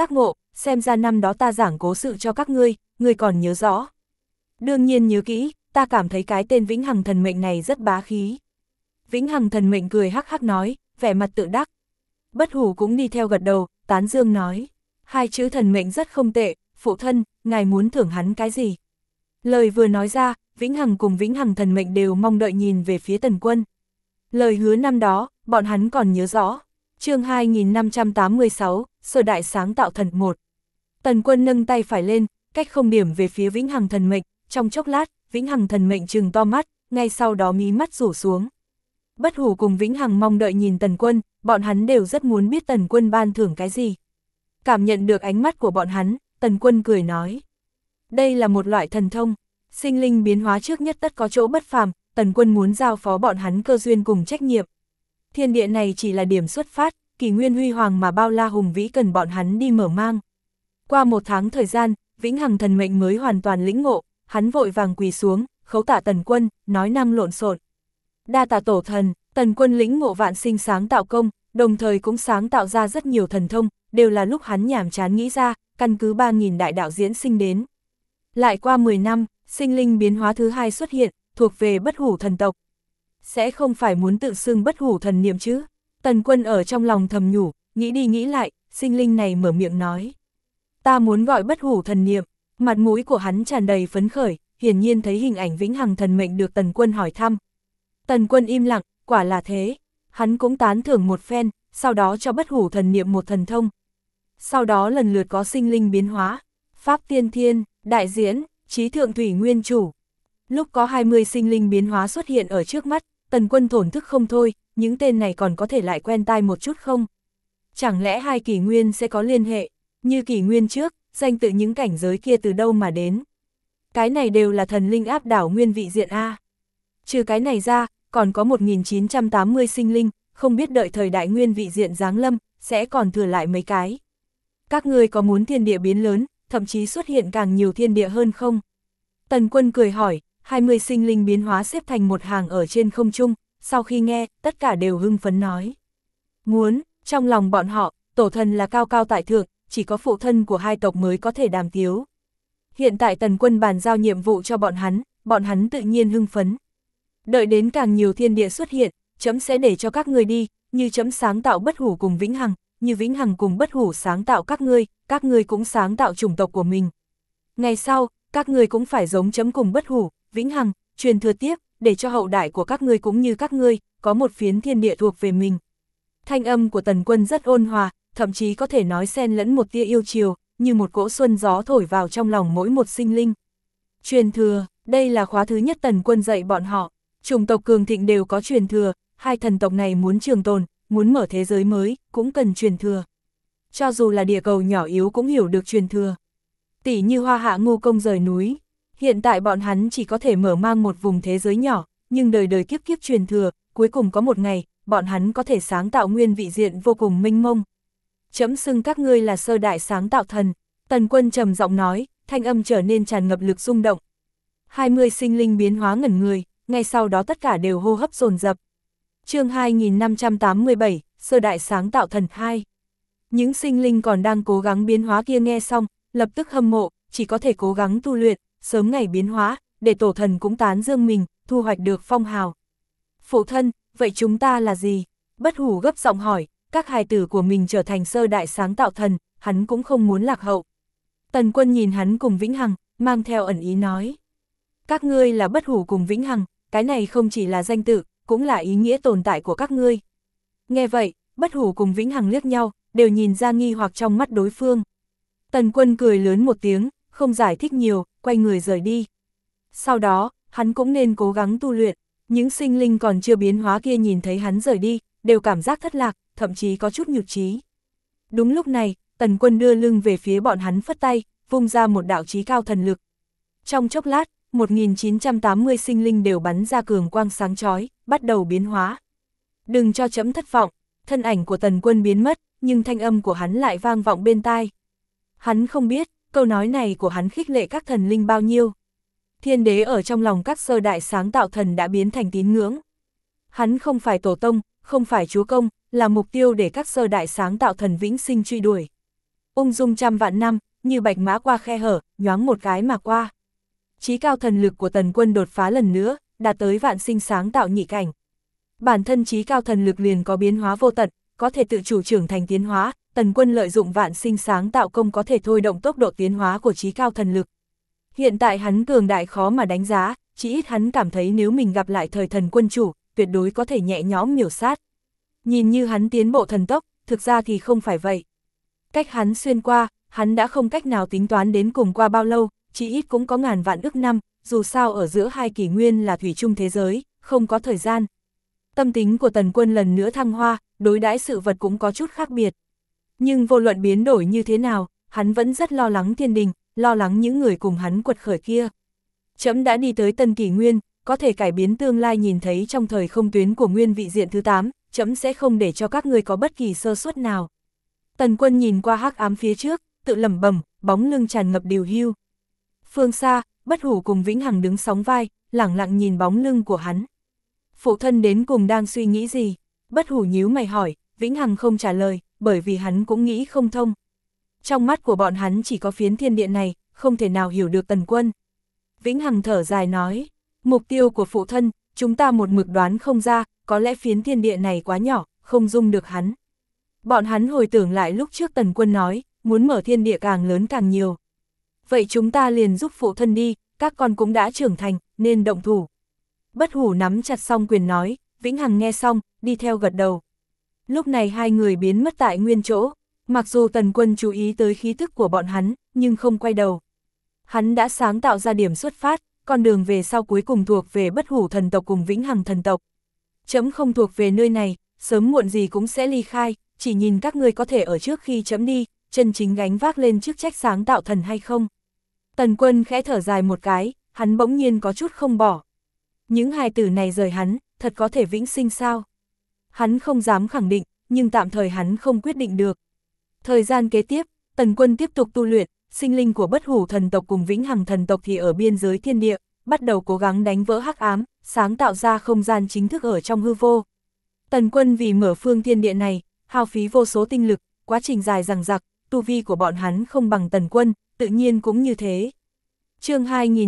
xem ra năm đó ta giảng cố sự cho các ngươi còn nhớ rõ. Đương nhiên nhớ kỹ, ta cảm thấy cái tên Vĩnh Hằng Thần Mệnh này rất bá khí. Vĩnh Hằng Thần Mệnh cười hắc hắc nói, vẻ mặt tự đắc. Bất Hủ cũng đi theo gật đầu, tán dương nói, hai chữ thần mệnh rất không tệ, phụ thân, ngài muốn thưởng hắn cái gì? Lời vừa nói ra, Vĩnh Hằng cùng Vĩnh Hằng Thần Mệnh đều mong đợi nhìn về phía Tần Quân. Lời hứa năm đó, bọn hắn còn nhớ rõ. Chương 2586, Sơ Đại Sáng Tạo Thần 1. Tần Quân nâng tay phải lên, cách không điểm về phía Vĩnh Hằng Thần Mệnh, trong chốc lát, Vĩnh Hằng Thần Mệnh trừng to mắt, ngay sau đó mí mắt rủ xuống. Bất Hủ cùng Vĩnh Hằng mong đợi nhìn Tần Quân, bọn hắn đều rất muốn biết Tần Quân ban thưởng cái gì. Cảm nhận được ánh mắt của bọn hắn, Tần Quân cười nói. Đây là một loại thần thông, sinh linh biến hóa trước nhất tất có chỗ bất phàm, Tần Quân muốn giao phó bọn hắn cơ duyên cùng trách nhiệm. Thiên địa này chỉ là điểm xuất phát, kỷ nguyên huy hoàng mà bao la hùng vĩ cần bọn hắn đi mở mang. Qua một tháng thời gian, Vĩnh Hằng Thần Mệnh mới hoàn toàn lĩnh ngộ, hắn vội vàng quỳ xuống, khấu tạ Tần Quân, nói năng lộn xộn. Đa tạ tổ thần, Tần Quân lĩnh ngộ vạn sinh sáng tạo công, đồng thời cũng sáng tạo ra rất nhiều thần thông, đều là lúc hắn nhàm chán nghĩ ra, căn cứ 3.000 đại đạo diễn sinh đến. Lại qua 10 năm, sinh linh biến hóa thứ hai xuất hiện, thuộc về Bất Hủ thần tộc. Sẽ không phải muốn tự xưng Bất Hủ thần niệm chứ? Tần Quân ở trong lòng thầm nhủ, nghĩ đi nghĩ lại, sinh linh này mở miệng nói. Ta muốn gọi Bất Hủ thần niệm, mặt mũi của hắn tràn đầy phấn khởi, hiển nhiên thấy hình ảnh Vĩnh Hằng Thần Mệnh được Tần Quân hỏi thăm. Tần Quân im lặng, quả là thế. Hắn cũng tán thưởng một phen, sau đó cho Bất Hủ thần niệm một thần thông. Sau đó lần lượt có sinh linh biến hóa, Pháp Tiên Thiên, Đại Diễn, Chí Thượng Thủy Nguyên Chủ. Lúc có 20 sinh linh biến hóa xuất hiện ở trước mắt, Tần Quân thổn thức không thôi, những tên này còn có thể lại quen tai một chút không? Chẳng lẽ hai kỷ nguyên sẽ có liên hệ, như kỷ nguyên trước, danh tự những cảnh giới kia từ đâu mà đến? Cái này đều là thần linh áp đảo nguyên vị diện A. Trừ cái này ra, còn có 1980 sinh linh, không biết đợi thời đại nguyên vị diện giáng lâm, sẽ còn thừa lại mấy cái. Các ngươi có muốn thiên địa biến lớn, thậm chí xuất hiện càng nhiều thiên địa hơn không? Tần Quân cười hỏi, 20 sinh linh biến hóa xếp thành một hàng ở trên không trung, sau khi nghe, tất cả đều hưng phấn nói. Muốn, trong lòng bọn họ, tổ thần là cao cao tại thượng, chỉ có phụ thân của hai tộc mới có thể đàm tiếu. Hiện tại Tần Quân bàn giao nhiệm vụ cho bọn hắn tự nhiên hưng phấn. Đợi đến càng nhiều thiên địa xuất hiện, chấm sẽ để cho các ngươi đi, như chấm sáng tạo Bất Hủ cùng Vĩnh Hằng, như Vĩnh Hằng cùng Bất Hủ sáng tạo các ngươi cũng sáng tạo chủng tộc của mình. Ngày sau, các ngươi cũng phải giống chấm cùng Bất Hủ, Vĩnh Hằng, truyền thừa tiếp, để cho hậu đại của các ngươi cũng như các ngươi, có một phiến thiên địa thuộc về mình. Thanh âm của Tần Quân rất ôn hòa, thậm chí có thể nói xen lẫn một tia yêu chiều, như một cỗ xuân gió thổi vào trong lòng mỗi một sinh linh. Truyền thừa, đây là khóa thứ nhất Tần Quân dạy bọn họ, chủng tộc cường thịnh đều có truyền thừa, hai thần tộc này muốn trường tồn, muốn mở thế giới mới, cũng cần truyền thừa. Cho dù là địa cầu nhỏ yếu cũng hiểu được truyền thừa. Tỷ như Hoa Hạ Ngu Công rời núi, hiện tại bọn hắn chỉ có thể mở mang một vùng thế giới nhỏ, nhưng đời đời kiếp kiếp truyền thừa, cuối cùng có một ngày, bọn hắn có thể sáng tạo nguyên vị diện vô cùng mênh mông. Chấm xưng các ngươi là sơ đại sáng tạo thần, Tần Quân trầm giọng nói, thanh âm trở nên tràn ngập lực rung động. 20 sinh linh biến hóa ngẩn người, ngay sau đó tất cả đều hô hấp dồn dập. Chương 2587, Sơ Đại Sáng Tạo Thần 2. Những sinh linh còn đang cố gắng biến hóa kia nghe xong, lập tức hâm mộ, chỉ có thể cố gắng tu luyện, sớm ngày biến hóa, để tổ thần cũng tán dương mình, thu hoạch được phong hào. Phụ thân, vậy chúng ta là gì? Bất Hủ gấp giọng hỏi, các hài tử của mình trở thành Sơ Đại Sáng Tạo Thần, hắn cũng không muốn lạc hậu. Tần Quân nhìn hắn cùng Vĩnh Hằng, mang theo ẩn ý nói. Các ngươi là Bất Hủ cùng Vĩnh Hằng, cái này không chỉ là danh tự, cũng là ý nghĩa tồn tại của các ngươi. Nghe vậy, Bất Hủ cùng Vĩnh Hằng liếc nhau, đều nhìn ra nghi hoặc trong mắt đối phương. Tần Quân cười lớn một tiếng, không giải thích nhiều, quay người rời đi. Sau đó, hắn cũng nên cố gắng tu luyện, những sinh linh còn chưa biến hóa kia nhìn thấy hắn rời đi, đều cảm giác thất lạc, thậm chí có chút nhụt chí. Đúng lúc này, Tần Quân đưa lưng về phía bọn hắn phất tay, vung ra một đạo chí cao thần lực. Trong chốc lát, 1980 sinh linh đều bắn ra cường quang sáng chói, bắt đầu biến hóa. Đừng cho chấm thất vọng, thân ảnh của Tần Quân biến mất, nhưng thanh âm của hắn lại vang vọng bên tai. Hắn không biết, câu nói này của hắn khích lệ các thần linh bao nhiêu. Thiên đế ở trong lòng các sơ đại sáng tạo thần đã biến thành tín ngưỡng. Hắn không phải tổ tông, không phải chúa công, là mục tiêu để các sơ đại sáng tạo thần vĩnh sinh truy đuổi. ung dung trăm vạn năm, như bạch mã qua khe hở, nhoáng một cái mà qua. Chí cao thần lực của Tần Quân đột phá lần nữa, đạt tới vạn sinh sáng tạo nhị cảnh. Bản thân chí cao thần lực liền có biến hóa vô tận, có thể tự chủ trưởng thành tiến hóa, Tần Quân lợi dụng vạn sinh sáng tạo công có thể thôi động tốc độ tiến hóa của chí cao thần lực. Hiện tại hắn cường đại khó mà đánh giá, chỉ ít hắn cảm thấy nếu mình gặp lại thời thần quân chủ, tuyệt đối có thể nhẹ nhõm miểu sát. Nhìn như hắn tiến bộ thần tốc, thực ra thì không phải vậy. Cách hắn xuyên qua, hắn đã không cách nào tính toán đến cùng qua bao lâu, chỉ ít cũng có ngàn vạn ức năm, dù sao ở giữa hai kỷ nguyên là thủy chung thế giới, không có thời gian. Tâm tính của Tần Quân lần nữa thăng hoa, đối đãi sự vật cũng có chút khác biệt. Nhưng vô luận biến đổi như thế nào, hắn vẫn rất lo lắng thiên đình, lo lắng những người cùng hắn quật khởi kia. Trẫm đã đi tới tân kỷ nguyên, có thể cải biến tương lai nhìn thấy trong thời không tuyến của nguyên vị diện thứ 8, trẫm sẽ không để cho các ngươi có bất kỳ sơ suất nào. Tần Quân nhìn qua hắc ám phía trước, tự lẩm bẩm, bóng lưng tràn ngập điều hưu. Phương xa, Bất Hủ cùng Vĩnh Hằng đứng sóng vai, lẳng lặng nhìn bóng lưng của hắn. Phụ thân đến cùng đang suy nghĩ gì? Bất Hủ nhíu mày hỏi, Vĩnh Hằng không trả lời, bởi vì hắn cũng nghĩ không thông. Trong mắt của bọn hắn chỉ có phiến thiên địa này, không thể nào hiểu được Tần Quân. Vĩnh Hằng thở dài nói, mục tiêu của phụ thân, chúng ta một mực đoán không ra, có lẽ phiến thiên địa này quá nhỏ, không dung được hắn. Bọn hắn hồi tưởng lại lúc trước Tần Quân nói, muốn mở thiên địa càng lớn càng nhiều. Vậy chúng ta liền giúp phụ thân đi, các con cũng đã trưởng thành, nên động thủ. Bất Hủ nắm chặt song quyền nói, Vĩnh Hằng nghe xong, đi theo gật đầu. Lúc này hai người biến mất tại nguyên chỗ, mặc dù Tần Quân chú ý tới khí thức của bọn hắn, nhưng không quay đầu. Hắn đã sáng tạo ra điểm xuất phát, con đường về sau cuối cùng thuộc về Bất Hủ thần tộc cùng Vĩnh Hằng thần tộc. Trẫm không thuộc về nơi này, sớm muộn gì cũng sẽ ly khai, chỉ nhìn các ngươi có thể ở trước khi trẫm đi, chân chính gánh vác lên chức trách sáng tạo thần hay không. Tần Quân khẽ thở dài một cái, hắn bỗng nhiên có chút không bỏ. Những hài tử này rời hắn, thật có thể vĩnh sinh sao? Hắn không dám khẳng định, nhưng tạm thời hắn không quyết định được. Thời gian kế tiếp, Tần Quân tiếp tục tu luyện, sinh linh của Bất Hủ thần tộc cùng Vĩnh Hằng thần tộc thì ở biên giới thiên địa, bắt đầu cố gắng đánh vỡ hắc ám, sáng tạo ra không gian chính thức ở trong hư vô. Tần Quân vì mở phương thiên địa này, hao phí vô số tinh lực, quá trình dài dằng dặc, tu vi của bọn hắn không bằng Tần Quân, tự nhiên cũng như thế. Chương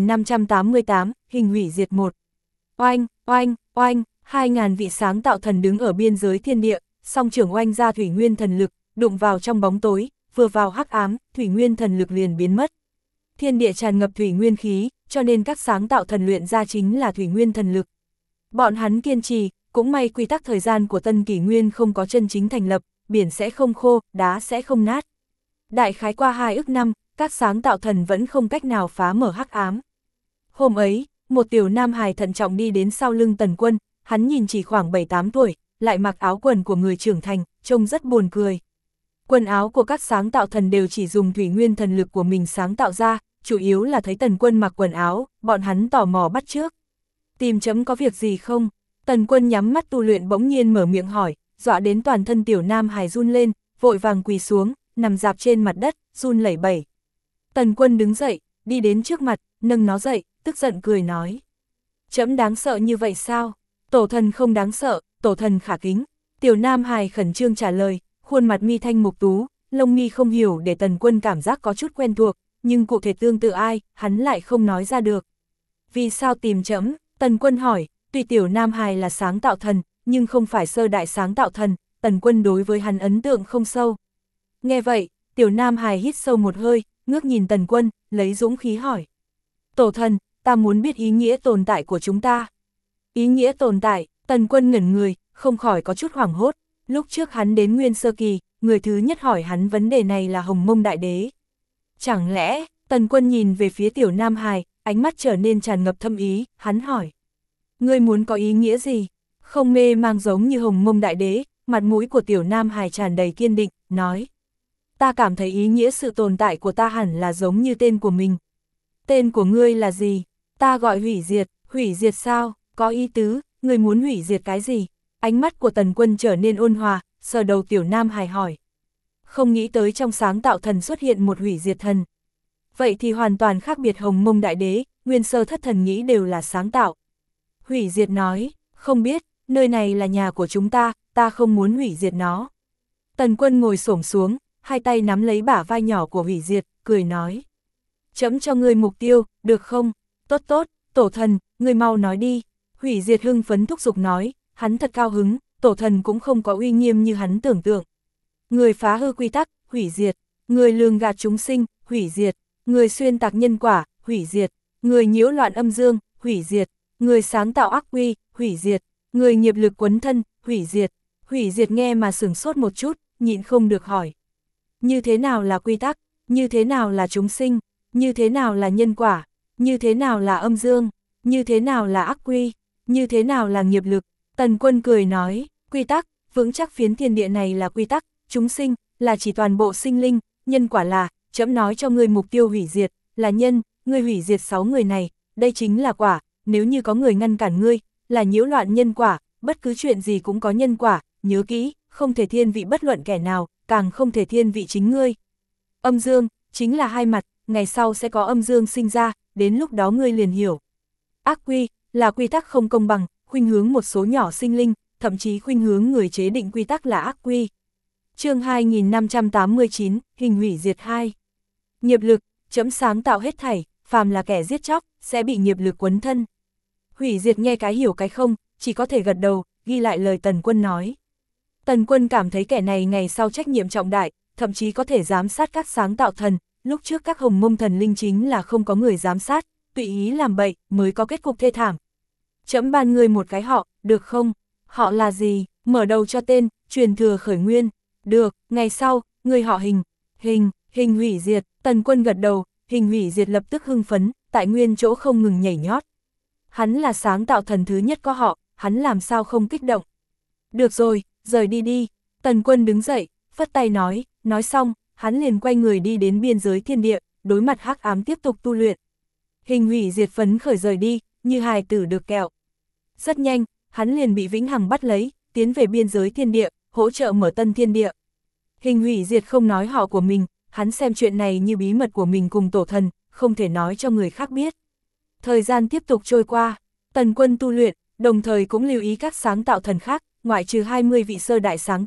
2588, hình hủy diệt 1. Oanh, oanh, oanh, 2000 vị sáng tạo thần đứng ở biên giới thiên địa, song trưởng oanh ra thủy nguyên thần lực, đụng vào trong bóng tối, vừa vào hắc ám, thủy nguyên thần lực liền biến mất. Thiên địa tràn ngập thủy nguyên khí, cho nên các sáng tạo thần luyện ra chính là thủy nguyên thần lực. Bọn hắn kiên trì, cũng may quy tắc thời gian của tân kỷ nguyên không có chân chính thành lập, biển sẽ không khô, đá sẽ không nát. Đại khái qua 2 ức năm, các sáng tạo thần vẫn không cách nào phá mở hắc ám. Hôm ấy, một tiểu nam hài thận trọng đi đến sau lưng Tần Quân, hắn nhìn chỉ khoảng 7-8 tuổi, lại mặc áo quần của người trưởng thành, trông rất buồn cười. Quần áo của các sáng tạo thần đều chỉ dùng thủy nguyên thần lực của mình sáng tạo ra, chủ yếu là thấy Tần Quân mặc quần áo, bọn hắn tò mò bắt chước. Tìm chấm có việc gì không? Tần Quân nhắm mắt tu luyện bỗng nhiên mở miệng hỏi, dọa đến toàn thân tiểu nam hài run lên, vội vàng quỳ xuống, nằm dạp trên mặt đất, run lẩy bẩy. Tần Quân đứng dậy, đi đến trước mặt, nâng nó dậy, tức giận cười nói. Chấm đáng sợ như vậy sao? Tổ thần không đáng sợ, tổ thần khả kính. Tiểu nam hài khẩn trương trả lời, khuôn mặt mi thanh mục tú, lông mi không hiểu để Tần Quân cảm giác có chút quen thuộc, nhưng cụ thể tương tự ai, hắn lại không nói ra được. Vì sao tìm chấm? Tần Quân hỏi, tuy tiểu nam hài là sáng tạo thần, nhưng không phải sơ đại sáng tạo thần, Tần Quân đối với hắn ấn tượng không sâu. Nghe vậy, tiểu nam hài hít sâu một hơi, ngước nhìn Tần Quân, lấy dũng khí hỏi. Tổ thần, ta muốn biết ý nghĩa tồn tại của chúng ta. Ý nghĩa tồn tại, Tần Quân ngẩn người, không khỏi có chút hoảng hốt. Lúc trước hắn đến Nguyên Sơ Kỳ, người thứ nhất hỏi hắn vấn đề này là Hồng Mông Đại Đế. Chẳng lẽ, Tần Quân nhìn về phía tiểu nam hài, ánh mắt trở nên tràn ngập thâm ý, hắn hỏi. Ngươi muốn có ý nghĩa gì? Không mê mang giống như Hồng Mông Đại Đế, mặt mũi của tiểu nam hài tràn đầy kiên định, nói. Ta cảm thấy ý nghĩa sự tồn tại của ta hẳn là giống như tên của mình. Tên của ngươi là gì? Ta gọi hủy diệt sao? Có ý tứ, ngươi muốn hủy diệt cái gì? Ánh mắt của Tần Quân trở nên ôn hòa, sờ đầu tiểu nam hài hỏi. Không nghĩ tới trong sáng tạo thần xuất hiện một hủy diệt thần. Vậy thì hoàn toàn khác biệt Hồng Mông Đại Đế, Nguyên Sơ Thất Thần nghĩ đều là sáng tạo. Hủy diệt nói, không biết, nơi này là nhà của chúng ta, ta không muốn hủy diệt nó. Tần Quân ngồi xổm xuống, hai tay nắm lấy bả vai nhỏ của hủy diệt, cười nói. Chấm cho ngươi mục tiêu, được không? Tốt tốt, tổ thần, ngươi mau nói đi. Hủy diệt hưng phấn thúc giục nói, hắn thật cao hứng, tổ thần cũng không có uy nghiêm như hắn tưởng tượng. Người phá hư quy tắc, hủy diệt. Người lường gạt chúng sinh, hủy diệt. Người xuyên tạc nhân quả, hủy diệt. Người nhiễu loạn âm dương, hủy diệt. Người sáng tạo ác quy, hủy diệt. Người nghiệp lực quấn thân, hủy diệt. Hủy diệt nghe mà sửng sốt một chút, nhịn không được hỏi. Như thế nào là quy tắc? Như thế nào là chúng sinh? Như thế nào là nhân quả? Như thế nào là âm dương? Như thế nào là ác quy? Như thế nào là nghiệp lực? Tần Quân cười nói, quy tắc, vững chắc phiến thiên địa này là quy tắc, chúng sinh, là chỉ toàn bộ sinh linh, nhân quả là, chấm nói cho ngươi mục tiêu hủy diệt, là nhân, ngươi hủy diệt 6 người này, đây chính là quả, nếu như có người ngăn cản ngươi, là nhiễu loạn nhân quả, bất cứ chuyện gì cũng có nhân quả, nhớ kỹ, không thể thiên vị bất luận kẻ nào, càng không thể thiên vị chính ngươi. Âm dương, chính là hai mặt, ngày sau sẽ có âm dương sinh ra, đến lúc đó ngươi liền hiểu. Ác quy, là quy tắc không công bằng, khuynh hướng một số nhỏ sinh linh, thậm chí khuynh hướng người chế định quy tắc là ác quy. Chương 2589, hình hủy diệt 2. Nghiệp lực, chấm sáng tạo hết thảy, phàm là kẻ giết chóc, sẽ bị nghiệp lực quấn thân. Hủy diệt nghe cái hiểu cái không, chỉ có thể gật đầu, ghi lại lời Tần Quân nói. Tần Quân cảm thấy kẻ này ngày sau trách nhiệm trọng đại, thậm chí có thể giám sát các sáng tạo thần, lúc trước các hồng mông thần linh chính là không có người giám sát, tùy ý làm bậy, mới có kết cục thê thảm. Chấm ban người một cái họ, được không? Họ là gì? Mở đầu cho tên, truyền thừa khởi nguyên. Được, ngày sau, người họ hình hủy diệt. Tần Quân gật đầu, hình hủy diệt lập tức hưng phấn, tại nguyên chỗ không ngừng nhảy nhót. Hắn là sáng tạo thần thứ nhất có họ, hắn làm sao không kích động. Được rồi, rời đi đi. Tần Quân đứng dậy, phất tay nói xong, hắn liền quay người đi đến biên giới thiên địa, đối mặt hắc ám tiếp tục tu luyện. Hình hủy diệt phấn khởi rời đi, như hài tử được kẹo. Rất nhanh, hắn liền bị Vĩnh Hằng bắt lấy, tiến về biên giới thiên địa, hỗ trợ mở tân thiên địa. Hình hủy diệt không nói họ của mình, hắn xem chuyện này như bí mật của mình cùng tổ thần, không thể nói cho người khác biết. Thời gian tiếp tục trôi qua, Tần Quân tu luyện, đồng thời cũng lưu ý các sáng tạo thần khác, ngoại trừ 20 vị sơ đại sáng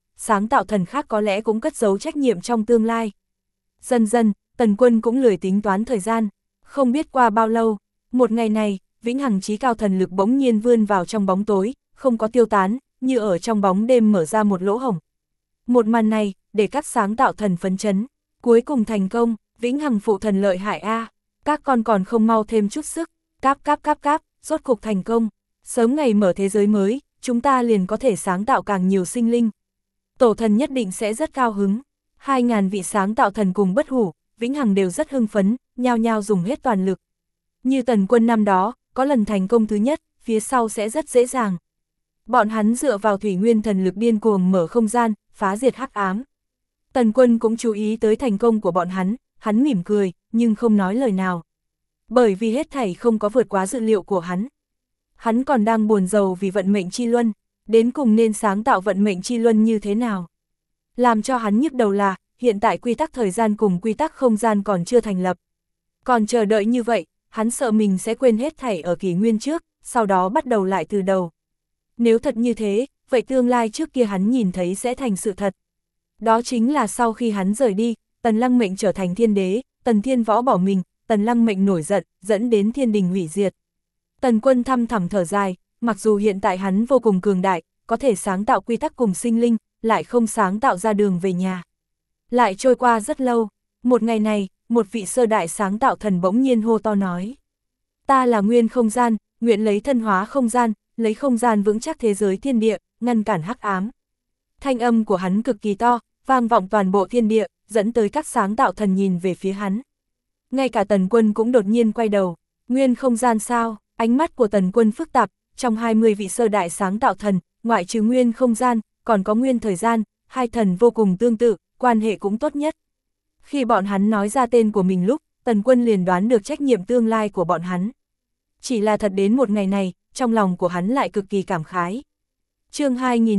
tạo thần khác có lẽ cũng cất giấu trách nhiệm trong tương lai. Dần dần, Tần Quân cũng lười tính toán thời gian, không biết qua bao lâu, một ngày này, Vĩnh Hằng chí cao thần lực bỗng nhiên vươn vào trong bóng tối, không có tiêu tán, như ở trong bóng đêm mở ra một lỗ hổng. Một màn này, để các sáng tạo thần phấn chấn, cuối cùng thành công, Vĩnh Hằng phụ thần lợi hại a, các con còn không mau thêm chút sức, cáp, rốt cục thành công, sớm ngày mở thế giới mới, chúng ta liền có thể sáng tạo càng nhiều sinh linh. Tổ thần nhất định sẽ rất cao hứng, 2000 vị sáng tạo thần cùng Bất Hủ, Vĩnh Hằng đều rất hưng phấn, nhao nhao dùng hết toàn lực. Như Tần Quân năm đó, có lần thành công thứ nhất, phía sau sẽ rất dễ dàng. Bọn hắn dựa vào thủy nguyên thần lực điên cuồng mở không gian, phá diệt hắc ám. Tần Quân cũng chú ý tới thành công của bọn hắn mỉm cười, nhưng không nói lời nào. Bởi vì hết thảy không có vượt quá dự liệu của hắn. Hắn còn đang buồn rầu vì vận mệnh chi luân, đến cùng nên sáng tạo vận mệnh chi luân như thế nào. Làm cho hắn nhức đầu là, hiện tại quy tắc thời gian cùng quy tắc không gian còn chưa thành lập. Còn chờ đợi như vậy, hắn sợ mình sẽ quên hết thảy ở kỷ nguyên trước, sau đó bắt đầu lại từ đầu. Nếu thật như thế, vậy tương lai trước kia hắn nhìn thấy sẽ thành sự thật. Đó chính là sau khi hắn rời đi, Tần Lăng Mệnh trở thành thiên đế, Tần Thiên Võ bỏ mình, Tần Lăng Mệnh nổi giận, dẫn đến thiên đình hủy diệt. Tần Quân thăm thẳm thở dài, mặc dù hiện tại hắn vô cùng cường đại, có thể sáng tạo quy tắc cùng sinh linh, lại không sáng tạo ra đường về nhà. Lại trôi qua rất lâu, một ngày này, một vị sơ đại sáng tạo thần bỗng nhiên hô to nói. Ta là nguyên không gian, nguyện lấy thân hóa không gian, lấy không gian vững chắc thế giới thiên địa, ngăn cản hắc ám. Thanh âm của hắn cực kỳ to, vang vọng toàn bộ thiên địa, dẫn tới các sáng tạo thần nhìn về phía hắn. Ngay cả Tần Quân cũng đột nhiên quay đầu, nguyên không gian sao? Ánh mắt của Tần Quân phức tạp, trong 20 vị sơ đại sáng tạo thần, ngoại trừ nguyên không gian, còn có nguyên thời gian, hai thần vô cùng tương tự, quan hệ cũng tốt nhất. Khi bọn hắn nói ra tên của mình lúc, Tần Quân liền đoán được trách nhiệm tương lai của bọn hắn. Chỉ là thật đến một ngày này, trong lòng của hắn lại cực kỳ cảm khái. Chương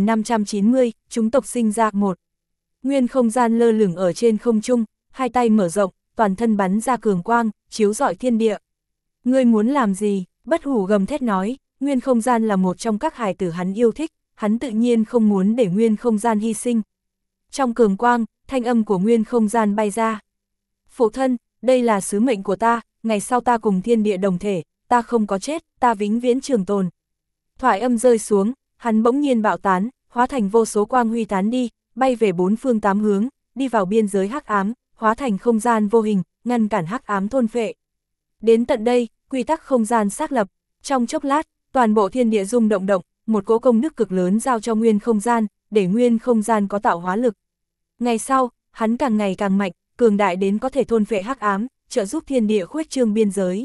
2590, chúng tộc sinh ra 1. Nguyên không gian lơ lửng ở trên không trung, hai tay mở rộng, toàn thân bắn ra cường quang, chiếu rọi thiên địa. Ngươi muốn làm gì? Bất Hủ gầm thét nói, nguyên không gian là một trong các hài tử hắn yêu thích, hắn tự nhiên không muốn để nguyên không gian hy sinh. Trong cường quang, thanh âm của nguyên không gian bay ra. Phụ thân, đây là sứ mệnh của ta, ngày sau ta cùng thiên địa đồng thể, ta không có chết, ta vĩnh viễn trường tồn. Thoại âm rơi xuống, hắn bỗng nhiên bạo tán, hóa thành vô số quang huy tán đi, bay về bốn phương tám hướng, đi vào biên giới hắc ám, hóa thành không gian vô hình, ngăn cản hắc ám thôn phệ. Đến tận đây, quy tắc không gian xác lập, trong chốc lát, toàn bộ thiên địa rung động động, một cỗ công đức cực lớn giao cho nguyên không gian, để nguyên không gian có tạo hóa lực. Ngày sau, hắn càng ngày càng mạnh, cường đại đến có thể thôn phệ hắc ám, trợ giúp thiên địa khuếch trương biên giới.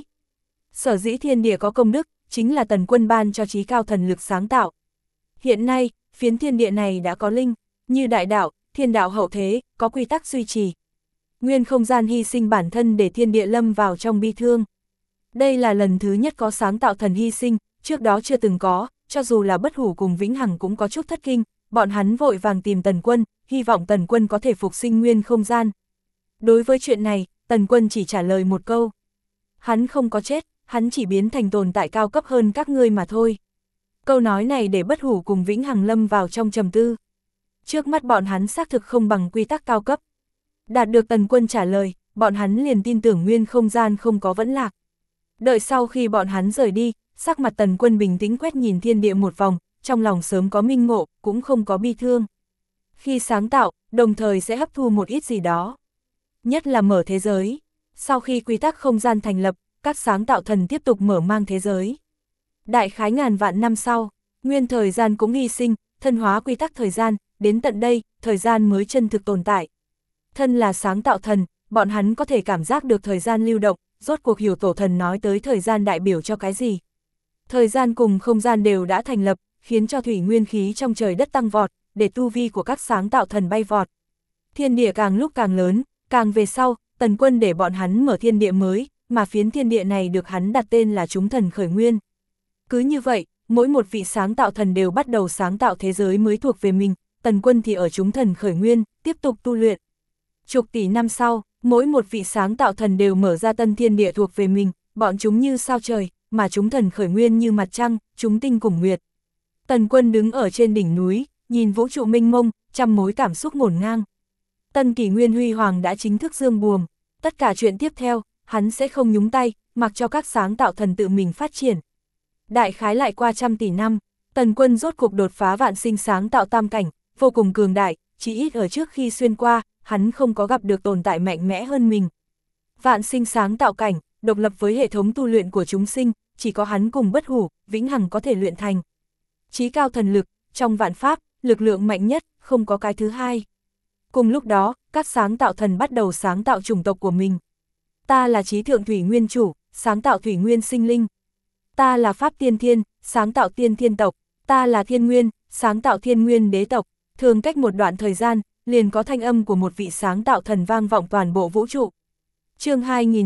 Sở dĩ thiên địa có công đức, chính là Tần Quân ban cho trí cao thần lực sáng tạo. Hiện nay, phiến thiên địa này đã có linh, như đại đạo, thiên đạo hậu thế, có quy tắc duy trì. Nguyên không gian hy sinh bản thân để thiên địa lâm vào trong bi thương. Đây là lần thứ nhất có sáng tạo thần hy sinh, trước đó chưa từng có, cho dù là Bất Hủ cùng Vĩnh Hằng cũng có chút thất kinh, bọn hắn vội vàng tìm Tần Quân, hy vọng Tần Quân có thể phục sinh nguyên không gian. Đối với chuyện này, Tần Quân chỉ trả lời một câu. Hắn không có chết, hắn chỉ biến thành tồn tại cao cấp hơn các ngươi mà thôi. Câu nói này để Bất Hủ cùng Vĩnh Hằng lâm vào trong trầm tư. Trước mắt bọn hắn xác thực không bằng quy tắc cao cấp. Đạt được Tần Quân trả lời, bọn hắn liền tin tưởng nguyên không gian không có vẫn lạc. Đợi sau khi bọn hắn rời đi, sắc mặt Tần Quân bình tĩnh quét nhìn thiên địa một vòng, trong lòng sớm có minh ngộ, cũng không có bi thương. Khi sáng tạo, đồng thời sẽ hấp thu một ít gì đó. Nhất là mở thế giới. Sau khi quy tắc không gian thành lập, các sáng tạo thần tiếp tục mở mang thế giới. Đại khái ngàn vạn năm sau, nguyên thời gian cũng hy sinh, thân hóa quy tắc thời gian, đến tận đây, thời gian mới chân thực tồn tại. Thân là sáng tạo thần, bọn hắn có thể cảm giác được thời gian lưu động, rốt cuộc hiểu tổ thần nói tới thời gian đại biểu cho cái gì. Thời gian cùng không gian đều đã thành lập, khiến cho thủy nguyên khí trong trời đất tăng vọt, để tu vi của các sáng tạo thần bay vọt. Thiên địa càng lúc càng lớn, càng về sau, Tần Quân để bọn hắn mở thiên địa mới, mà phiến thiên địa này được hắn đặt tên là chúng thần khởi nguyên. Cứ như vậy, mỗi một vị sáng tạo thần đều bắt đầu sáng tạo thế giới mới thuộc về mình, Tần Quân thì ở chúng thần khởi nguyên, tiếp tục tu luyện. Chục tỷ năm sau, mỗi một vị sáng tạo thần đều mở ra tân thiên địa thuộc về mình, bọn chúng như sao trời, mà chúng thần khởi nguyên như mặt trăng, chúng tinh cùng nguyệt. Tần Quân đứng ở trên đỉnh núi, nhìn vũ trụ mênh mông, trăm mối cảm xúc ngổn ngang. Tân kỷ nguyên huy hoàng đã chính thức dương buồm, tất cả chuyện tiếp theo, hắn sẽ không nhúng tay, mặc cho các sáng tạo thần tự mình phát triển. Đại khái lại qua trăm tỷ năm, Tần Quân rốt cục đột phá vạn sinh sáng tạo tam cảnh, vô cùng cường đại, chỉ ít ở trước khi xuyên qua, hắn không có gặp được tồn tại mạnh mẽ hơn mình. Vạn sinh sáng tạo cảnh, độc lập với hệ thống tu luyện của chúng sinh, chỉ có hắn cùng Bất Hủ, Vĩnh Hằng có thể luyện thành. Chí cao thần lực, trong vạn pháp, lực lượng mạnh nhất, không có cái thứ hai. Cùng lúc đó, các sáng tạo thần bắt đầu sáng tạo chủng tộc của mình. Ta là Chí thượng thủy nguyên chủ, sáng tạo thủy nguyên sinh linh. Ta là Pháp tiên thiên, sáng tạo tiên thiên tộc. Ta là Thiên Nguyên, sáng tạo thiên nguyên đế tộc. Thường cách một đoạn thời gian, liền có thanh âm của một vị sáng tạo thần vang vọng toàn bộ vũ trụ. Chương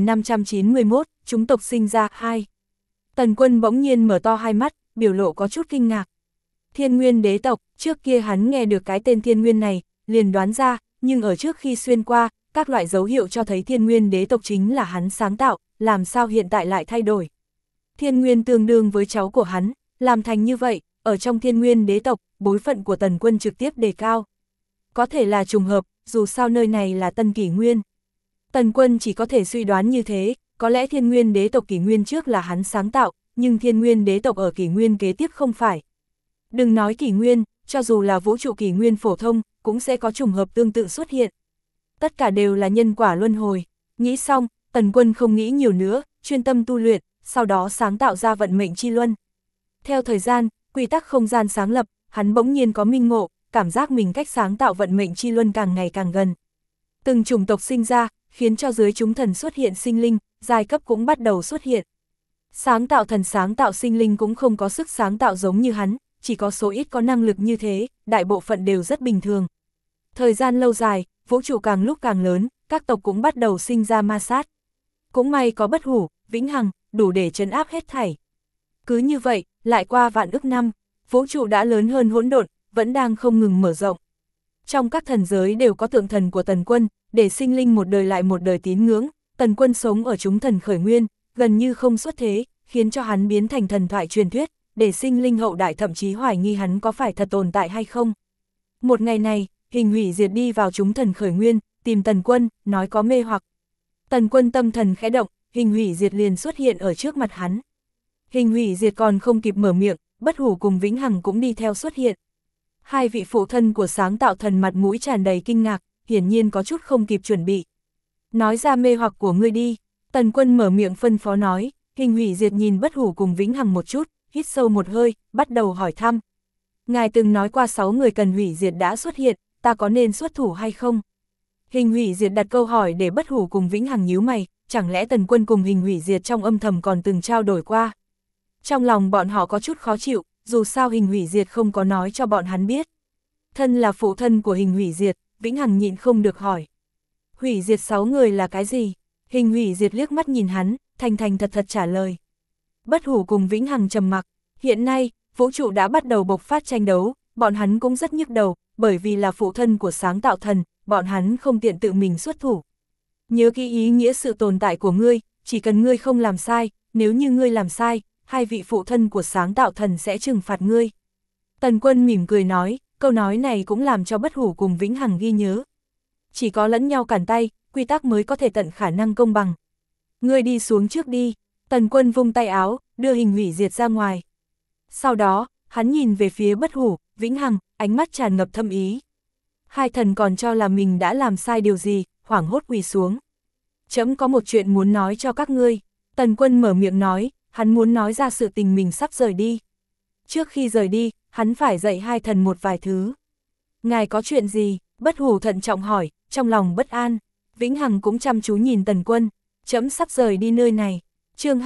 2591, chúng tộc sinh ra 2. Tần Quân bỗng nhiên mở to hai mắt, biểu lộ có chút kinh ngạc. Thiên Nguyên đế tộc, trước kia hắn nghe được cái tên Thiên Nguyên này, liền đoán ra, nhưng ở trước khi xuyên qua, các loại dấu hiệu cho thấy Thiên Nguyên đế tộc chính là hắn sáng tạo, làm sao hiện tại lại thay đổi. Thiên Nguyên tương đương với cháu của hắn, làm thành như vậy, ở trong Thiên Nguyên đế tộc, bối phận của Tần Quân trực tiếp đề cao. Có thể là trùng hợp, dù sao nơi này là Tân Kỷ Nguyên. Tần Quân chỉ có thể suy đoán như thế, có lẽ Thiên Nguyên đế tộc Kỷ Nguyên trước là hắn sáng tạo, nhưng Thiên Nguyên đế tộc ở Kỷ Nguyên kế tiếp không phải. Đừng nói Kỷ Nguyên, cho dù là vũ trụ Kỷ Nguyên phổ thông, cũng sẽ có trùng hợp tương tự xuất hiện. Tất cả đều là nhân quả luân hồi. Nghĩ xong, Tần Quân không nghĩ nhiều nữa, chuyên tâm tu luyện, sau đó sáng tạo ra vận mệnh chi luân. Theo thời gian, quy tắc không gian sáng lập, hắn bỗng nhiên có minh ngộ, cảm giác mình cách sáng tạo vận mệnh chi luân càng ngày càng gần. Từng chủng tộc sinh ra, khiến cho dưới chúng thần xuất hiện sinh linh, giai cấp cũng bắt đầu xuất hiện. Sáng tạo thần sáng tạo sinh linh cũng không có sức sáng tạo giống như hắn, chỉ có số ít có năng lực như thế, đại bộ phận đều rất bình thường. Thời gian lâu dài, vũ trụ càng lúc càng lớn, các tộc cũng bắt đầu sinh ra ma sát. Cũng may có Bất Hủ, Vĩnh Hằng, đủ để trấn áp hết thảy. Cứ như vậy, lại qua vạn ức năm, vũ trụ đã lớn hơn hỗn độn, vẫn đang không ngừng mở rộng. Trong các thần giới đều có tượng thần của Tần Quân, để sinh linh một đời lại một đời tín ngưỡng, Tần Quân sống ở chúng thần khởi nguyên, gần như không xuất thế, khiến cho hắn biến thành thần thoại truyền thuyết, để sinh linh hậu đại thậm chí hoài nghi hắn có phải thật tồn tại hay không. Một ngày này, Hình Hủy Diệt đi vào chúng thần khởi nguyên, tìm Tần Quân, nói có mê hoặc. Tần Quân tâm thần khẽ động, Hình Hủy Diệt liền xuất hiện ở trước mặt hắn. Hình Hủy Diệt còn không kịp mở miệng, Bất Hủ cùng Vĩnh Hằng cũng đi theo xuất hiện. Hai vị phụ thân của sáng tạo thần mặt mũi tràn đầy kinh ngạc, hiển nhiên có chút không kịp chuẩn bị. Nói ra mê hoặc của ngươi đi, Tần Quân mở miệng phân phó nói. Hình Hủy Diệt nhìn Bất Hủ cùng Vĩnh Hằng một chút, hít sâu một hơi, bắt đầu hỏi thăm. Ngài từng nói qua 6 người cần hủy diệt đã xuất hiện, ta có nên xuất thủ hay không? Hình Hủy Diệt đặt câu hỏi để Bất Hủ cùng Vĩnh Hằng nhíu mày, chẳng lẽ Tần Quân cùng Hình Hủy Diệt trong âm thầm còn từng trao đổi qua? Trong lòng bọn họ có chút khó chịu, dù sao Hình Hủy Diệt không có nói cho bọn hắn biết. Thân là phụ thân của Hình Hủy Diệt, Vĩnh Hằng nhịn không được hỏi. Hủy diệt 6 người là cái gì? Hình Hủy Diệt liếc mắt nhìn hắn, thành thành thật thật trả lời. Bất Hủ cùng Vĩnh Hằng trầm mặc, hiện nay, vũ trụ đã bắt đầu bộc phát tranh đấu, bọn hắn cũng rất nhức đầu, bởi vì là phụ thân của sáng tạo thần, bọn hắn không tiện tự mình xuất thủ. Nhớ kỹ ý nghĩa sự tồn tại của ngươi, chỉ cần ngươi không làm sai, nếu như ngươi làm sai, hai vị phụ thân của sáng tạo thần sẽ trừng phạt ngươi. Tần Quân mỉm cười nói, câu nói này cũng làm cho Bất Hủ cùng Vĩnh Hằng ghi nhớ. Chỉ có lẫn nhau cản tay, quy tắc mới có thể tận khả năng công bằng. Ngươi đi xuống trước đi, Tần Quân vung tay áo, đưa Hình Hủy Diệt ra ngoài. Sau đó, hắn nhìn về phía Bất Hủ, Vĩnh Hằng, ánh mắt tràn ngập thâm ý. Hai thần còn cho là mình đã làm sai điều gì, hoảng hốt quỳ xuống. Trẫm có một chuyện muốn nói cho các ngươi. Tần Quân mở miệng nói, hắn muốn nói ra sự tình mình sắp rời đi. Trước khi rời đi, hắn phải dạy hai thần một vài thứ. Ngài có chuyện gì? Bất Hủ thận trọng hỏi, trong lòng bất an. Vĩnh Hằng cũng chăm chú nhìn Tần Quân. Trẫm sắp rời đi nơi này. Chương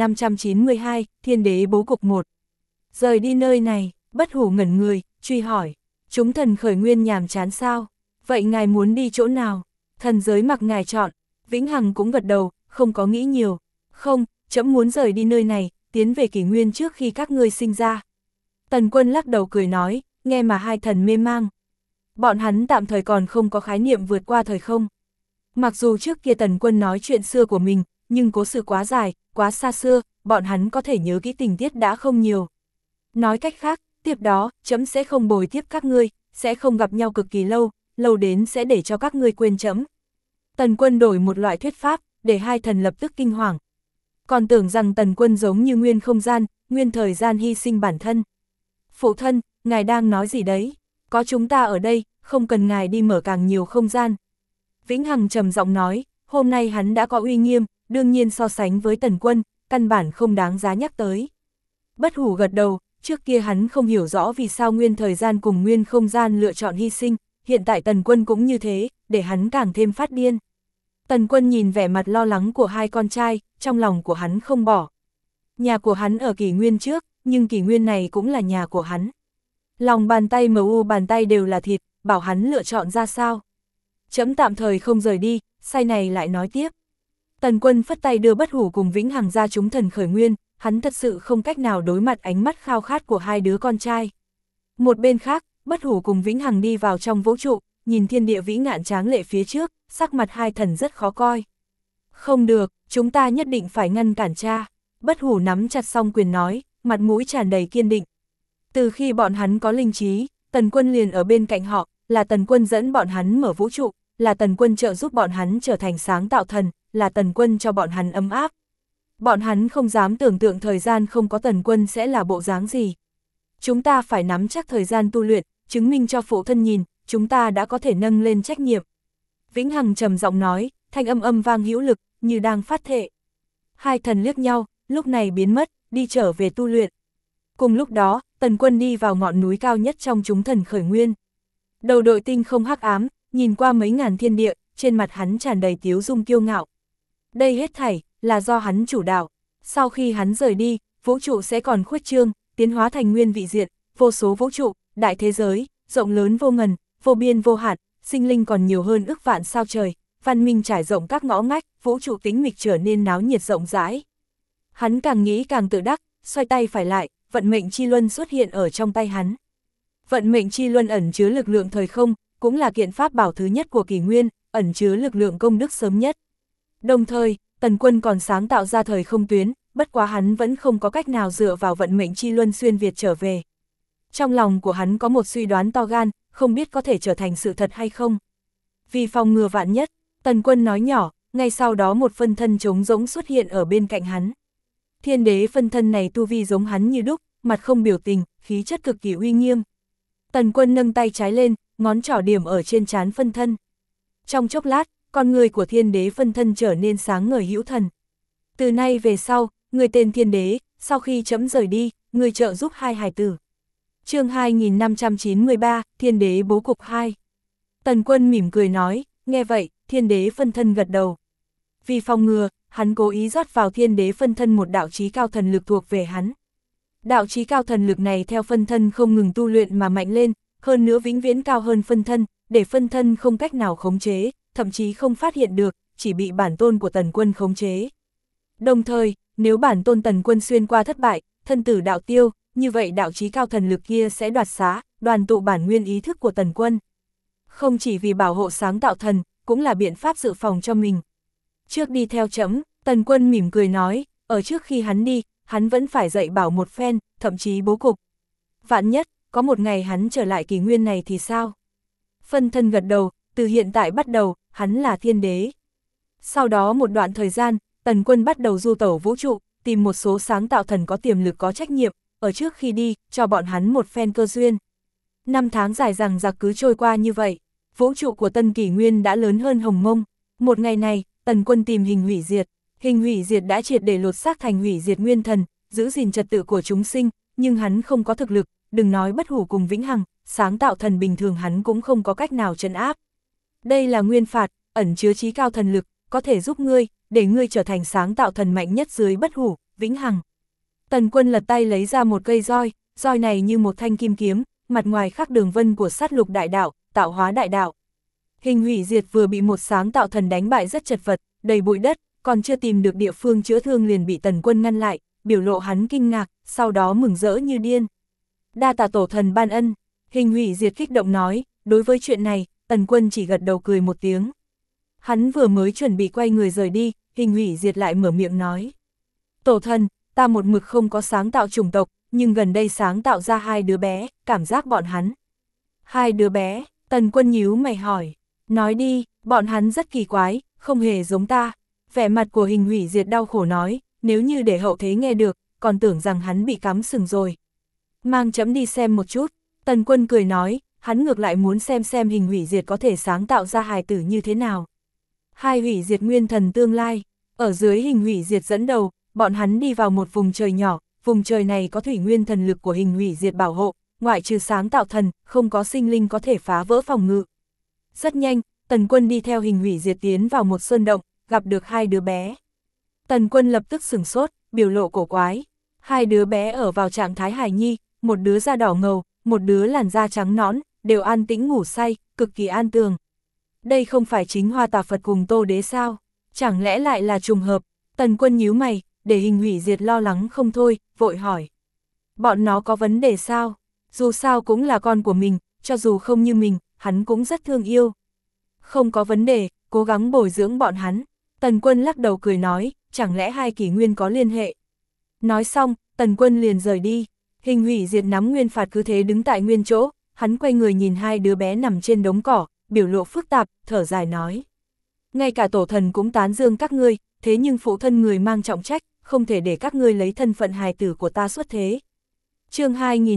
2592, Thiên Đế bố cục 1. Rời đi nơi này, Bất Hủ ngẩn người, truy hỏi. Chúng thần khởi nguyên nhàm chán sao? Vậy ngài muốn đi chỗ nào? Thần giới mặc ngài chọn. Vĩnh Hằng cũng gật đầu, không có nghĩ nhiều. Không, trẫm muốn rời đi nơi này, tiến về kỷ nguyên trước khi các ngươi sinh ra. Tần Quân lắc đầu cười nói, nghe mà hai thần mê mang. Bọn hắn tạm thời còn không có khái niệm vượt qua thời không. Mặc dù trước kia Tần Quân nói chuyện xưa của mình, nhưng cố sự quá dài, quá xa xưa, bọn hắn có thể nhớ kỹ tình tiết đã không nhiều. Nói cách khác, tiếp đó, trẫm sẽ không bồi tiếp các ngươi, sẽ không gặp nhau cực kỳ lâu, lâu đến sẽ để cho các ngươi quên trẫm. Tần Quân đổi một loại thuyết pháp, để hai thần lập tức kinh hoàng. Còn tưởng rằng Tần Quân giống như nguyên không gian, nguyên thời gian hy sinh bản thân. Phụ thân, ngài đang nói gì đấy? Có chúng ta ở đây, không cần ngài đi mở càng nhiều không gian. Vĩnh Hằng trầm giọng nói, hôm nay hắn đã có uy nghiêm, đương nhiên so sánh với Tần Quân, căn bản không đáng giá nhắc tới. Bất Hủ gật đầu, trước kia hắn không hiểu rõ vì sao nguyên thời gian cùng nguyên không gian lựa chọn hy sinh, hiện tại Tần Quân cũng như thế, để hắn càng thêm phát điên. Tần Quân nhìn vẻ mặt lo lắng của hai con trai, trong lòng của hắn không bỏ. Nhà của hắn ở kỷ nguyên trước, nhưng kỷ nguyên này cũng là nhà của hắn. Lòng bàn tay mu bàn tay đều là thịt, bảo hắn lựa chọn ra sao. Trẫm tạm thời không rời đi, say này lại nói tiếp. Tần Quân phất tay đưa Bất Hủ cùng Vĩnh Hằng ra chúng thần khởi nguyên, hắn thật sự không cách nào đối mặt ánh mắt khao khát của hai đứa con trai. Một bên khác, Bất Hủ cùng Vĩnh Hằng đi vào trong vũ trụ, nhìn thiên địa vĩ ngạn tráng lệ phía trước, sắc mặt hai thần rất khó coi. Không được, chúng ta nhất định phải ngăn cản cha. Bất Hủ nắm chặt song quyền nói, mặt mũi tràn đầy kiên định. Từ khi bọn hắn có linh trí, Tần Quân liền ở bên cạnh họ, là Tần Quân dẫn bọn hắn mở vũ trụ, là Tần Quân trợ giúp bọn hắn trở thành sáng tạo thần, là Tần Quân cho bọn hắn ấm áp. Bọn hắn không dám tưởng tượng thời gian không có Tần Quân sẽ là bộ dáng gì. Chúng ta phải nắm chắc thời gian tu luyện, chứng minh cho phụ thân nhìn, chúng ta đã có thể nâng lên trách nhiệm. Vĩnh Hằng trầm giọng nói, thanh âm vang hữu lực, như đang phát thệ. Hai thần liếc nhau, lúc này biến mất, đi trở về tu luyện. Cùng lúc đó, Tần Quân đi vào ngọn núi cao nhất trong chúng thần khởi nguyên. Đầu đội tinh không hắc ám, nhìn qua mấy ngàn thiên địa, trên mặt hắn tràn đầy tiếu dung kiêu ngạo. Đây hết thảy, là do hắn chủ đạo. Sau khi hắn rời đi, vũ trụ sẽ còn khuếch trương, tiến hóa thành nguyên vị diện, vô số vũ trụ, đại thế giới, rộng lớn vô ngần, vô biên vô hạn, sinh linh còn nhiều hơn ức vạn sao trời, văn minh trải rộng các ngõ ngách, vũ trụ tĩnh mịch trở nên náo nhiệt rộng rãi. Hắn càng nghĩ càng tự đắc, xoay tay phải lại, vận mệnh chi luân xuất hiện ở trong tay hắn. Vận mệnh chi luân ẩn chứa lực lượng thời không, cũng là kiện pháp bảo thứ nhất của kỷ nguyên, ẩn chứa lực lượng công đức sớm nhất. Đồng thời, Tần Quân còn sáng tạo ra thời không tuyến, bất quá hắn vẫn không có cách nào dựa vào vận mệnh chi luân xuyên Việt trở về. Trong lòng của hắn có một suy đoán to gan, không biết có thể trở thành sự thật hay không. Vì phòng ngừa vạn nhất, Tần Quân nói nhỏ, ngay sau đó một phân thân trống rỗng xuất hiện ở bên cạnh hắn. Thiên đế phân thân này tu vi giống hắn như đúc, mặt không biểu tình, khí chất cực kỳ uy nghiêm. Tần Quân nâng tay trái lên, ngón trỏ điểm ở trên trán phân thân. Trong chốc lát, con người của thiên đế phân thân trở nên sáng ngời hữu thần. Từ nay về sau, người tên thiên đế, sau khi chấm rời đi, người trợ giúp hai hài tử. Chương 2593, Thiên đế bố cục 2. Tần Quân mỉm cười nói, nghe vậy, thiên đế phân thân gật đầu. Vì phòng ngừa, hắn cố ý rót vào thiên đế phân thân một đạo chí cao thần lực thuộc về hắn. Đạo chí cao thần lực này theo phân thân không ngừng tu luyện mà mạnh lên, hơn nữa vĩnh viễn cao hơn phân thân, để phân thân không cách nào khống chế, thậm chí không phát hiện được, chỉ bị bản tôn của Tần Quân khống chế. Đồng thời, nếu bản tôn Tần Quân xuyên qua thất bại, thân tử đạo tiêu, như vậy đạo chí cao thần lực kia sẽ đoạt xá, đoàn tụ bản nguyên ý thức của Tần Quân. Không chỉ vì bảo hộ sáng tạo thần, cũng là biện pháp dự phòng cho mình. Trước đi theo chấm, Tần Quân mỉm cười nói, ở trước khi hắn đi, hắn vẫn phải dạy bảo một phen, thậm chí bố cục. Vạn nhất, có một ngày hắn trở lại kỷ nguyên này thì sao? Phân thân gật đầu, từ hiện tại bắt đầu, hắn là thiên đế. Sau đó một đoạn thời gian, Tần Quân bắt đầu du tẩu vũ trụ, tìm một số sáng tạo thần có tiềm lực có trách nhiệm, ở trước khi đi, cho bọn hắn một phen cơ duyên. 5 tháng dài dằng dặc cứ trôi qua như vậy, vũ trụ của Tân Kỷ Nguyên đã lớn hơn Hồng Mông. Một ngày này, Tần Quân tìm Hình Hủy Diệt. Hình Hủy Diệt đã triệt để lột xác thành hủy diệt nguyên thần, giữ gìn trật tự của chúng sinh, nhưng hắn không có thực lực, đừng nói Bất Hủ cùng Vĩnh Hằng, sáng tạo thần bình thường hắn cũng không có cách nào trấn áp. Đây là nguyên phạt, ẩn chứa chí cao thần lực, có thể giúp ngươi, để ngươi trở thành sáng tạo thần mạnh nhất dưới Bất Hủ, Vĩnh Hằng. Tần Quân lật tay lấy ra một cây roi, roi này như một thanh kim kiếm, mặt ngoài khắc đường vân của sát lục đại đạo, tạo hóa đại đạo. Hình Hủy Diệt vừa bị một sáng tạo thần đánh bại rất chật vật, đầy bụi đất, còn chưa tìm được địa phương chữa thương liền bị Tần Quân ngăn lại, biểu lộ hắn kinh ngạc, sau đó mừng rỡ như điên. Đa tạ tổ thần ban ân, Hình Hủy Diệt kích động nói, đối với chuyện này, Tần Quân chỉ gật đầu cười một tiếng. Hắn vừa mới chuẩn bị quay người rời đi, Hình Hủy Diệt lại mở miệng nói. Tổ thần, ta một mực không có sáng tạo chủng tộc, nhưng gần đây sáng tạo ra 2 đứa bé, cảm giác bọn hắn. 2 đứa bé, Tần Quân nhíu mày hỏi. Nói đi, bọn hắn rất kỳ quái, không hề giống ta. Vẻ mặt của Hình Hủy Diệt đau khổ nói, nếu như để hậu thế nghe được, còn tưởng rằng hắn bị cắm sừng rồi. Mang chấm đi xem một chút, Tần Quân cười nói, hắn ngược lại muốn xem Hình Hủy Diệt có thể sáng tạo ra hài tử như thế nào. 2 hủy diệt nguyên thần tương lai, ở dưới Hình Hủy Diệt dẫn đầu, bọn hắn đi vào một vùng trời nhỏ, vùng trời này có thủy nguyên thần lực của Hình Hủy Diệt bảo hộ, ngoại trừ sáng tạo thần, không có sinh linh có thể phá vỡ phòng ngự. Rất nhanh, Tần Quân đi theo Hình Hủy Diệt tiến vào một sơn động, gặp được 2 đứa bé. Tần Quân lập tức sửng sốt, biểu lộ cổ quái. 2 đứa bé ở vào trạng thái hài nhi, một đứa da đỏ ngầu, một đứa làn da trắng nõn, đều an tĩnh ngủ say, cực kỳ an tường. Đây không phải chính Hoa Tà Phật cùng Tô Đế sao? Chẳng lẽ lại là trùng hợp? Tần Quân nhíu mày, để Hình Hủy Diệt lo lắng không thôi, vội hỏi. Bọn nó có vấn đề sao? Dù sao cũng là con của mình, cho dù không như mình, hắn cũng rất thương yêu. Không có vấn đề, cố gắng bồi dưỡng bọn hắn. Tần Quân lắc đầu cười nói, chẳng lẽ 2 kỷ nguyên có liên hệ? Nói xong, Tần Quân liền rời đi. Hình Hủy Diệt nắm nguyên phạt cứ thế đứng tại nguyên chỗ, hắn quay người nhìn 2 đứa bé nằm trên đống cỏ, biểu lộ phức tạp, thở dài nói. Ngay cả tổ thần cũng tán dương các ngươi, thế nhưng phụ thân người mang trọng trách, không thể để các ngươi lấy thân phận hài tử của ta xuất thế. Chương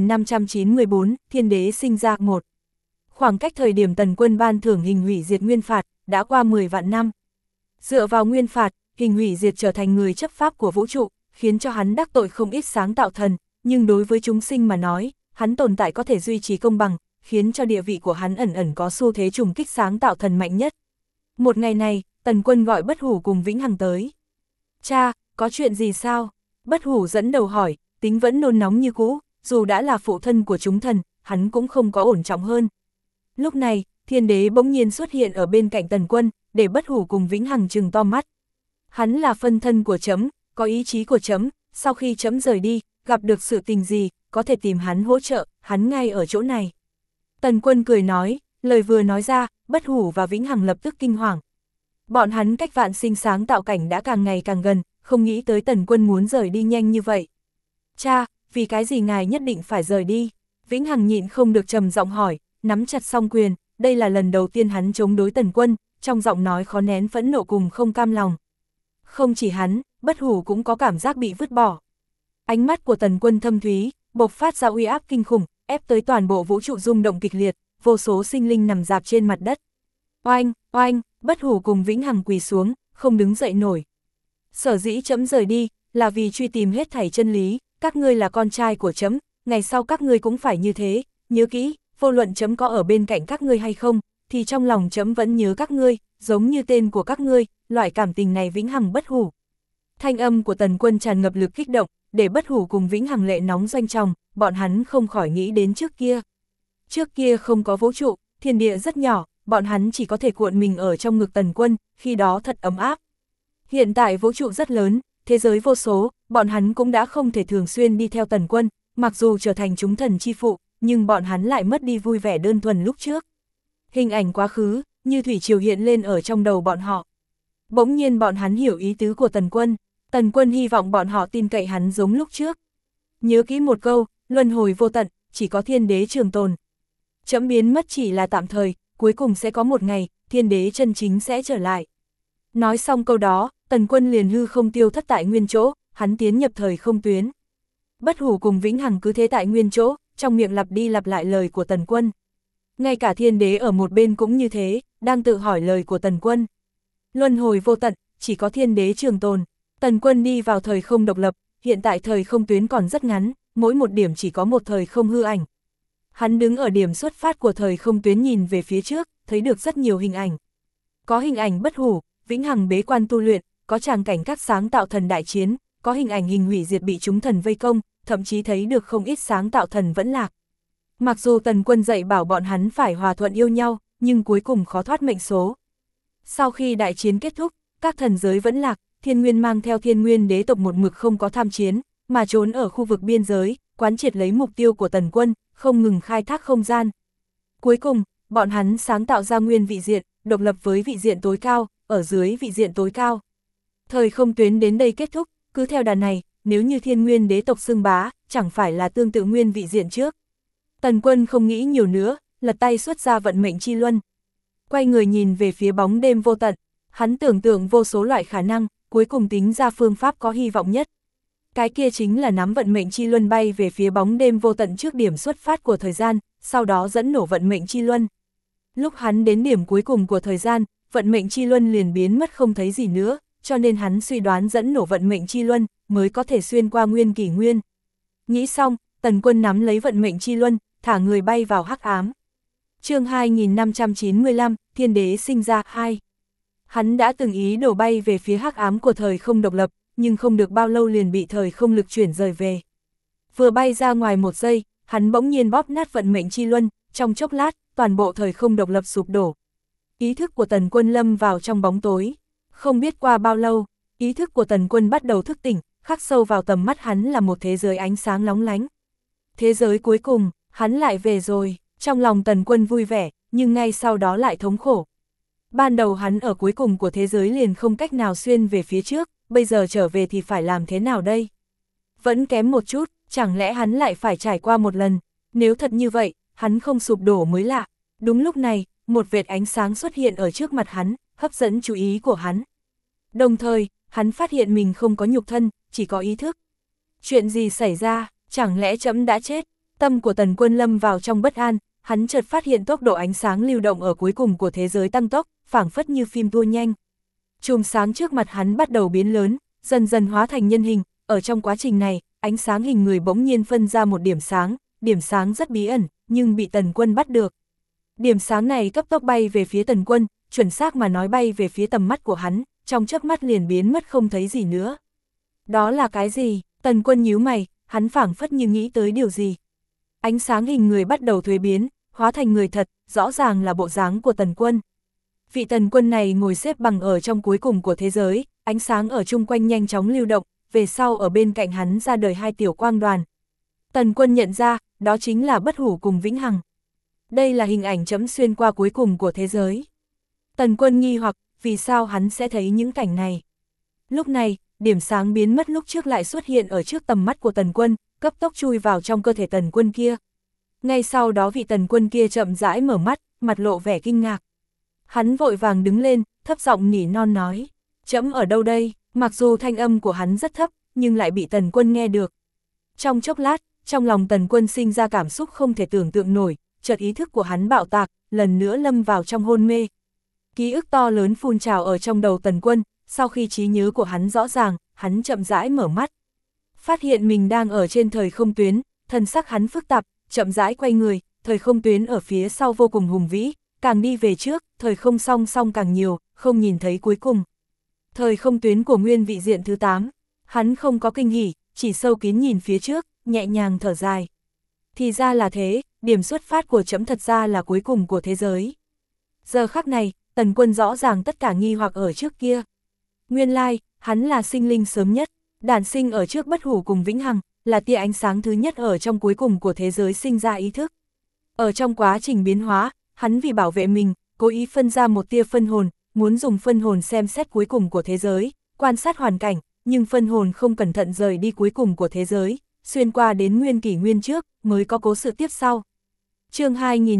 2594, Thiên đế sinh ra 1. Khoảng cách thời điểm Tần Quân ban thưởng Hình Hủy Diệt nguyên phạt, đã qua 10 vạn năm. Dựa vào nguyên phạt, Hình Hủy Diệt trở thành người chấp pháp của vũ trụ, khiến cho hắn đắc tội không ít sáng tạo thần, nhưng đối với chúng sinh mà nói, hắn tồn tại có thể duy trì công bằng, khiến cho địa vị của hắn ẩn ẩn có xu thế trùng kích sáng tạo thần mạnh nhất. Một ngày này, Tần Quân gọi Bất Hủ cùng Vĩnh Hằng tới. Cha, có chuyện gì sao? Bất Hủ dẫn đầu hỏi, tính vẫn nôn nóng như cũ, dù đã là phụ thân của chúng thần, hắn cũng không có ổn trọng hơn. Lúc này, Thiên đế bỗng nhiên xuất hiện ở bên cạnh Tần Quân, để Bất Hủ cùng Vĩnh Hằng trừng to mắt. Hắn là phân thân của chấm, có ý chí của chấm, sau khi chấm rời đi, gặp được sự tình gì, có thể tìm hắn hỗ trợ, hắn ngay ở chỗ này. Tần Quân cười nói, lời vừa nói ra, Bất Hủ và Vĩnh Hằng lập tức kinh hoàng. Bọn hắn cách vạn sinh sáng tạo cảnh đã càng ngày càng gần, không nghĩ tới Tần Quân muốn rời đi nhanh như vậy. Cha, vì cái gì ngài nhất định phải rời đi? Vĩnh Hằng nhịn không được trầm giọng hỏi, nắm chặt song quyền, đây là lần đầu tiên hắn chống đối Tần Quân, trong giọng nói khó nén phẫn nộ cùng không cam lòng. Không chỉ hắn, Bất Hủ cũng có cảm giác bị vứt bỏ. Ánh mắt của Tần Quân thâm thúy, bộc phát ra uy áp kinh khủng, ép tới toàn bộ vũ trụ rung động kịch liệt, vô số sinh linh nằm rạp trên mặt đất. Oanh, oanh, Bất Hủ cùng Vĩnh Hằng quỳ xuống, không đứng dậy nổi. Sở dĩ trẫm rời đi, là vì truy tìm hết thảy chân lý, các ngươi là con trai của trẫm, ngày sau các ngươi cũng phải như thế, nhớ kỹ, vô luận trẫm có ở bên cạnh các ngươi hay không, thì trong lòng trẫm vẫn nhớ các ngươi, giống như tên của các ngươi, loại cảm tình này vĩnh hằng bất hủ. Thanh âm của Tần Quân tràn ngập lực kích động, để Bất Hủ cùng Vĩnh Hằng lệ nóng doanh tròng, bọn hắn không khỏi nghĩ đến trước kia. Trước kia không có vũ trụ, thiên địa rất nhỏ, bọn hắn chỉ có thể cuộn mình ở trong ngực Tần Quân, khi đó thật ấm áp. Hiện tại vũ trụ rất lớn, thế giới vô số, bọn hắn cũng đã không thể thường xuyên đi theo Tần Quân, mặc dù trở thành chúng thần chi phụ, nhưng bọn hắn lại mất đi vui vẻ đơn thuần lúc trước. Hình ảnh quá khứ, như thủy triều hiện lên ở trong đầu bọn họ. Bỗng nhiên bọn hắn hiểu ý tứ của Tần Quân hy vọng bọn họ tin cậy hắn giống lúc trước. Nhớ kỹ một câu, luân hồi vô tận, chỉ có thiên đế trường tồn. Trẫm biến mất chỉ là tạm thời, cuối cùng sẽ có một ngày, thiên đế chân chính sẽ trở lại. Nói xong câu đó, Tần Quân liền hư không tiêu thất tại nguyên chỗ, hắn tiến nhập thời không tuyến. Bất Hủ cùng Vĩnh Hằng cứ thế tại nguyên chỗ, trong miệng lặp đi lặp lại lời của Tần Quân. Ngay cả thiên đế ở một bên cũng như thế, đang tự hỏi lời của Tần Quân. Luân hồi vô tận, chỉ có thiên đế trường tồn. Tần Quân đi vào thời không độc lập, hiện tại thời không tuyến còn rất ngắn, mỗi một điểm chỉ có một thời không hư ảnh. Hắn đứng ở điểm xuất phát của thời không tuyến nhìn về phía trước, thấy được rất nhiều hình ảnh. Có hình ảnh Bất Hủ, Vĩnh Hằng bế quan tu luyện, có tràng cảnh các sáng tạo thần đại chiến, có hình ảnh hình hủy diệt bị chúng thần vây công, thậm chí thấy được không ít sáng tạo thần vẫn lạc. Mặc dù Tần Quân dạy bảo bọn hắn phải hòa thuận yêu nhau, nhưng cuối cùng khó thoát mệnh số. Sau khi đại chiến kết thúc, các thần giới vẫn lạc, Thiên Nguyên mang theo Thiên Nguyên đế tộc một mực không có tham chiến, mà trốn ở khu vực biên giới, quán triệt lấy mục tiêu của Tần Quân, không ngừng khai thác không gian. Cuối cùng, bọn hắn sáng tạo ra nguyên vị diện, độc lập với vị diện tối cao, ở dưới vị diện tối cao. Thời không tuyến đến đây kết thúc, cứ theo đà này, nếu như Thiên Nguyên đế tộc xưng bá, chẳng phải là tương tự nguyên vị diện trước. Tần Quân không nghĩ nhiều nữa, lật tay xuất ra vận mệnh chi luân. Quay người nhìn về phía bóng đêm vô tận, hắn tưởng tượng vô số loại khả năng, cuối cùng tính ra phương pháp có hy vọng nhất. Cái kia chính là nắm vận mệnh chi luân bay về phía bóng đêm vô tận trước điểm xuất phát của thời gian, sau đó dẫn nổ vận mệnh chi luân. Lúc hắn đến điểm cuối cùng của thời gian, vận mệnh chi luân liền biến mất không thấy gì nữa, cho nên hắn suy đoán dẫn nổ vận mệnh chi luân mới có thể xuyên qua nguyên kỷ nguyên. Nghĩ xong, Tần Quân nắm lấy vận mệnh chi luân, thả người bay vào hắc ám. Chương 2595, Thiên Đế sinh ra 2. Hắn đã từng ý đổ bay về phía hắc ám của thời không độc lập, nhưng không được bao lâu liền bị thời không lực chuyển rời về. Vừa bay ra ngoài một giây, hắn bỗng nhiên bóp nát vận mệnh chi luân, trong chốc lát, toàn bộ thời không độc lập sụp đổ. Ý thức của Tần Quân lâm vào trong bóng tối. Không biết qua bao lâu, ý thức của Tần Quân bắt đầu thức tỉnh, khắc sâu vào tầm mắt hắn là một thế giới ánh sáng lóng lánh. Thế giới cuối cùng, hắn lại về rồi, trong lòng Tần Quân vui vẻ, nhưng ngay sau đó lại thống khổ. Ban đầu hắn ở cuối cùng của thế giới liền không cách nào xuyên về phía trước, bây giờ trở về thì phải làm thế nào đây? Vẫn kém một chút, chẳng lẽ hắn lại phải trải qua một lần? Nếu thật như vậy, hắn không sụp đổ mới lạ. Đúng lúc này, một vệt ánh sáng xuất hiện ở trước mặt hắn, hấp dẫn chú ý của hắn. Đồng thời, hắn phát hiện mình không có nhục thân, chỉ có ý thức. Chuyện gì xảy ra, chẳng lẽ trẫm đã chết? Tâm của Tần Quân lâm vào trong bất an, hắn chợt phát hiện tốc độ ánh sáng lưu động ở cuối cùng của thế giới tăng tốc, phảng phất như phim tua nhanh. Chùm sáng trước mặt hắn bắt đầu biến lớn, dần dần hóa thành nhân hình, ở trong quá trình này, ánh sáng hình người bỗng nhiên phân ra một điểm sáng rất bí ẩn, nhưng bị Tần Quân bắt được. Điểm sáng này cấp tốc bay về phía Tần Quân, chuẩn xác mà nói bay về phía tầm mắt của hắn, trong chớp mắt liền biến mất không thấy gì nữa. Đó là cái gì? Tần Quân nhíu mày, hắn phảng phất như nghĩ tới điều gì. Ánh sáng hình người bắt đầu thuế biến, hóa thành người thật, rõ ràng là bộ dáng của Tần Quân. Vị Tần Quân này ngồi xếp bằng ở trong cuối cùng của thế giới, ánh sáng ở chung quanh nhanh chóng lưu động, về sau ở bên cạnh hắn ra đời hai tiểu quang đoàn. Tần Quân nhận ra, đó chính là Bất Hủ cùng Vĩnh Hằng. Đây là hình ảnh chấm xuyên qua cuối cùng của thế giới. Tần Quân nghi hoặc, vì sao hắn sẽ thấy những cảnh này. Lúc này, điểm sáng biến mất lúc trước lại xuất hiện ở trước tầm mắt của Tần Quân, cấp tốc chui vào trong cơ thể Tần Quân kia. Ngay sau đó vị tần quân kia chậm rãi mở mắt, mặt lộ vẻ kinh ngạc. Hắn vội vàng đứng lên, thấp giọng nỉ non nói, trẫm ở đâu đây? Mặc dù thanh âm của hắn rất thấp, nhưng lại bị tần quân nghe được. Trong chốc lát, trong lòng tần quân sinh ra cảm xúc không thể tưởng tượng nổi, chợt ý thức của hắn bạo tạc, lần nữa lâm vào trong hôn mê. Ký ức to lớn phun trào ở trong đầu tần quân, sau khi trí nhớ của hắn rõ ràng, hắn chậm rãi mở mắt. Phát hiện mình đang ở trên thời không tuyến, thân sắc hắn phức tạp, chậm rãi quay người, thời không tuyến ở phía sau vô cùng hùng vĩ, càng đi về trước, thời không song song càng nhiều, không nhìn thấy cuối cùng. Thời không tuyến của nguyên vị diện thứ 8, hắn không có kinh hỉ, chỉ sâu kín nhìn phía trước, nhẹ nhàng thở dài. Thì ra là thế, điểm xuất phát của trẫm thật ra là cuối cùng của thế giới. Giờ khắc này, tần quân rõ ràng tất cả nghi hoặc ở trước kia. Nguyên lai, hắn là sinh linh sớm nhất, đản sinh ở trước bất hủ cùng vĩnh hằng, là tia ánh sáng thứ nhất ở trong cuối cùng của thế giới sinh ra ý thức. Ở trong quá trình biến hóa, hắn vì bảo vệ mình, cố ý phân ra một tia phân hồn, muốn dùng phân hồn xem xét cuối cùng của thế giới, quan sát hoàn cảnh, nhưng phân hồn không cẩn thận rời đi cuối cùng của thế giới, xuyên qua đến nguyên kỷ nguyên trước, mới có cố sự tiếp sau. Chương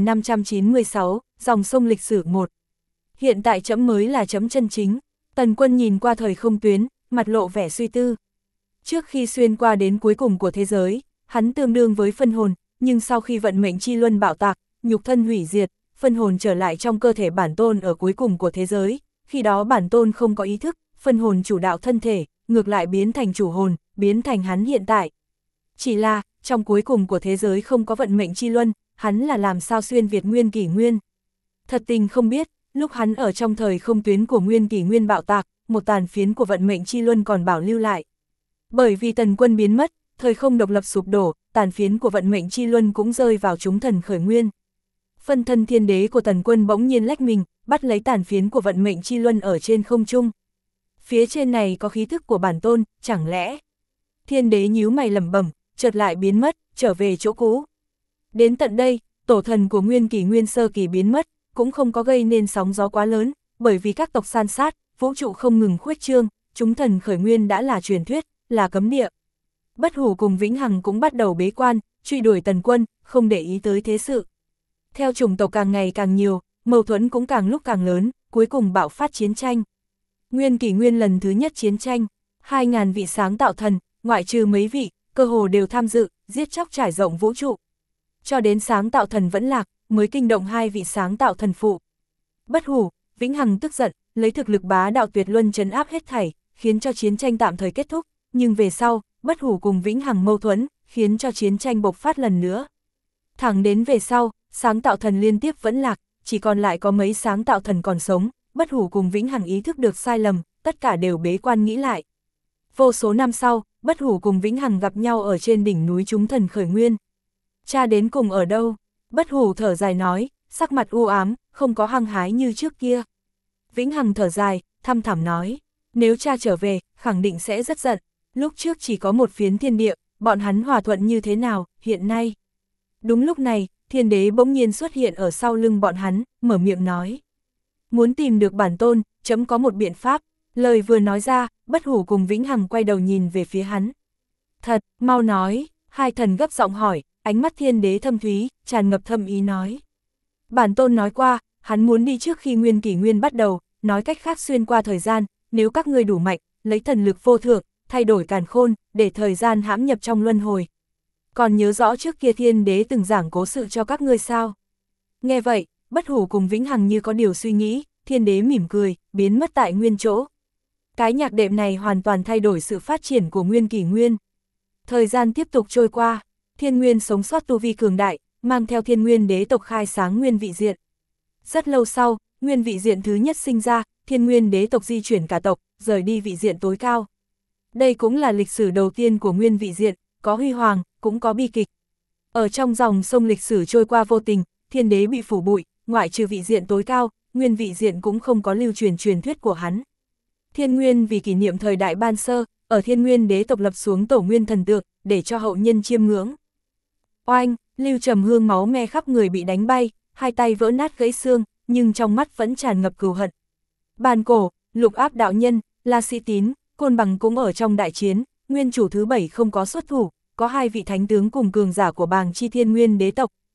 2596, dòng sông lịch sử 1. Hiện tại trẫm mới là trẫm chân chính. Tần quân nhìn qua thời không tuyến, mặt lộ vẻ suy tư. Trước khi xuyên qua đến cuối cùng của thế giới, hắn tương đương với phân hồn, nhưng sau khi vận mệnh chi luân bạo tạc, nhục thân hủy diệt, phân hồn trở lại trong cơ thể bản tôn ở cuối cùng của thế giới, khi đó bản tôn không có ý thức, phân hồn chủ đạo thân thể, ngược lại biến thành chủ hồn, biến thành hắn hiện tại. Chỉ là, trong cuối cùng của thế giới không có vận mệnh chi luân, hắn là làm sao xuyên việt nguyên kỷ nguyên. Thật tình không biết, lúc hắn ở trong thời không tuyến của nguyên kỷ nguyên bạo tạc, một tàn phiến của vận mệnh chi luân còn bảo lưu lại. Bởi vì tần quân biến mất, thời không độc lập sụp đổ, tàn phiến của vận mệnh chi luân cũng rơi vào chúng thần khởi nguyên. Phân thân thiên đế của tần quân bỗng nhiên lách mình, bắt lấy tàn phiến của vận mệnh chi luân ở trên không trung. Phía trên này có khí thức của bản tôn, chẳng lẽ? Thiên đế nhíu mày lẩm bẩm, chợt lại biến mất, trở về chỗ cũ. Đến tận đây, tổ thần của nguyên kỷ nguyên sơ kỳ biến mất, cũng không có gây nên sóng gió quá lớn, bởi vì các tộc san sát, vũ trụ không ngừng khuếch trương, chúng thần khởi nguyên đã là truyền thuyết, là cấm địa. Bất hủ cùng vĩnh hằng cũng bắt đầu bế quan, truy đuổi tần quân, không để ý tới thế sự. Theo chủng tộc càng ngày càng nhiều, mâu thuẫn cũng càng lúc càng lớn, cuối cùng bạo phát chiến tranh. Nguyên kỷ nguyên lần thứ nhất chiến tranh, 2.000 vị sáng tạo thần, ngoại trừ mấy vị, cơ hồ đều tham dự, giết chóc trải rộng vũ trụ. Cho đến sáng tạo thần vẫn lạc, mới kinh động 2 vị sáng tạo thần phụ. Bất hủ, vĩnh hằng tức giận, lấy thực lực bá đạo tuyệt luân trấn áp hết thảy, khiến cho chiến tranh tạm thời kết thúc, nhưng về sau, bất hủ cùng vĩnh hằng mâu thuẫn, khiến cho chiến tranh bộc phát lần nữa. Thẳng đến về sau, sáng tạo thần liên tiếp vẫn lạc, chỉ còn lại có mấy sáng tạo thần còn sống, bất hủ cùng vĩnh hằng ý thức được sai lầm, tất cả đều bế quan nghĩ lại. Vô số năm sau, bất hủ cùng vĩnh hằng gặp nhau ở trên đỉnh núi chúng thần khởi nguyên. Cha đến cùng ở đâu? Bất hủ thở dài nói, sắc mặt u ám, không có hăng hái như trước kia. Vĩnh hằng thở dài, thăm thẳm nói, nếu cha trở về, khẳng định sẽ rất giận. Lúc trước chỉ có một phiến thiên địa, bọn hắn hòa thuận như thế nào, hiện nay. Đúng lúc này, thiên đế bỗng nhiên xuất hiện ở sau lưng bọn hắn, mở miệng nói. Muốn tìm được bản tôn, chấm có một biện pháp. Lời vừa nói ra, bất hủ cùng vĩnh hằng quay đầu nhìn về phía hắn. Thật, mau nói, hai thần gấp giọng hỏi, ánh mắt thiên đế thâm thúy, tràn ngập thâm ý nói. Bản tôn nói qua, hắn muốn đi trước khi nguyên kỷ nguyên bắt đầu, nói cách khác xuyên qua thời gian, nếu các ngươi đủ mạnh, lấy thần lực vô thượng, thay đổi càn khôn, để thời gian hãm nhập trong luân hồi. Còn nhớ rõ trước kia thiên đế từng giảng cố sự cho các ngươi sao? Nghe vậy, bất hủ cùng vĩnh hằng như có điều suy nghĩ, thiên đế mỉm cười, biến mất tại nguyên chỗ. Cái nhạc đệm này hoàn toàn thay đổi sự phát triển của nguyên kỷ nguyên. Thời gian tiếp tục trôi qua, thiên nguyên sống sót tu vi cường đại, mang theo thiên nguyên đế tộc khai sáng nguyên vị diện. Rất lâu sau, nguyên vị diện thứ nhất sinh ra, thiên nguyên đế tộc di chuyển cả tộc, rời đi vị diện tối cao. Đây cũng là lịch sử đầu tiên của nguyên vị diện, có huy hoàng, cũng có bi kịch. Ở trong dòng sông lịch sử trôi qua vô tình, thiên đế bị phủ bụi, ngoại trừ vị diện tối cao, nguyên vị diện cũng không có lưu truyền truyền thuyết của hắn. Thiên nguyên vì kỷ niệm thời đại ban sơ, ở thiên nguyên đế tộc lập xuống tổ nguyên thần tượng, để cho hậu nhân chiêm ngưỡng. Oanh, Lưu Trầm Hương máu me khắp người bị đánh bay, hai tay vỡ nát gãy xương, nhưng trong mắt vẫn tràn ngập cừu hận. Bàn cổ, Lục Áp đạo nhân, La Sĩ Tín, Côn Bằng cũng ở trong đại chiến, nguyên chủ thứ 7 không có xuất thủ, có 2 vị thánh tướng cùng cường giả của Bàng Chi Thiên Nguyên đế tộc,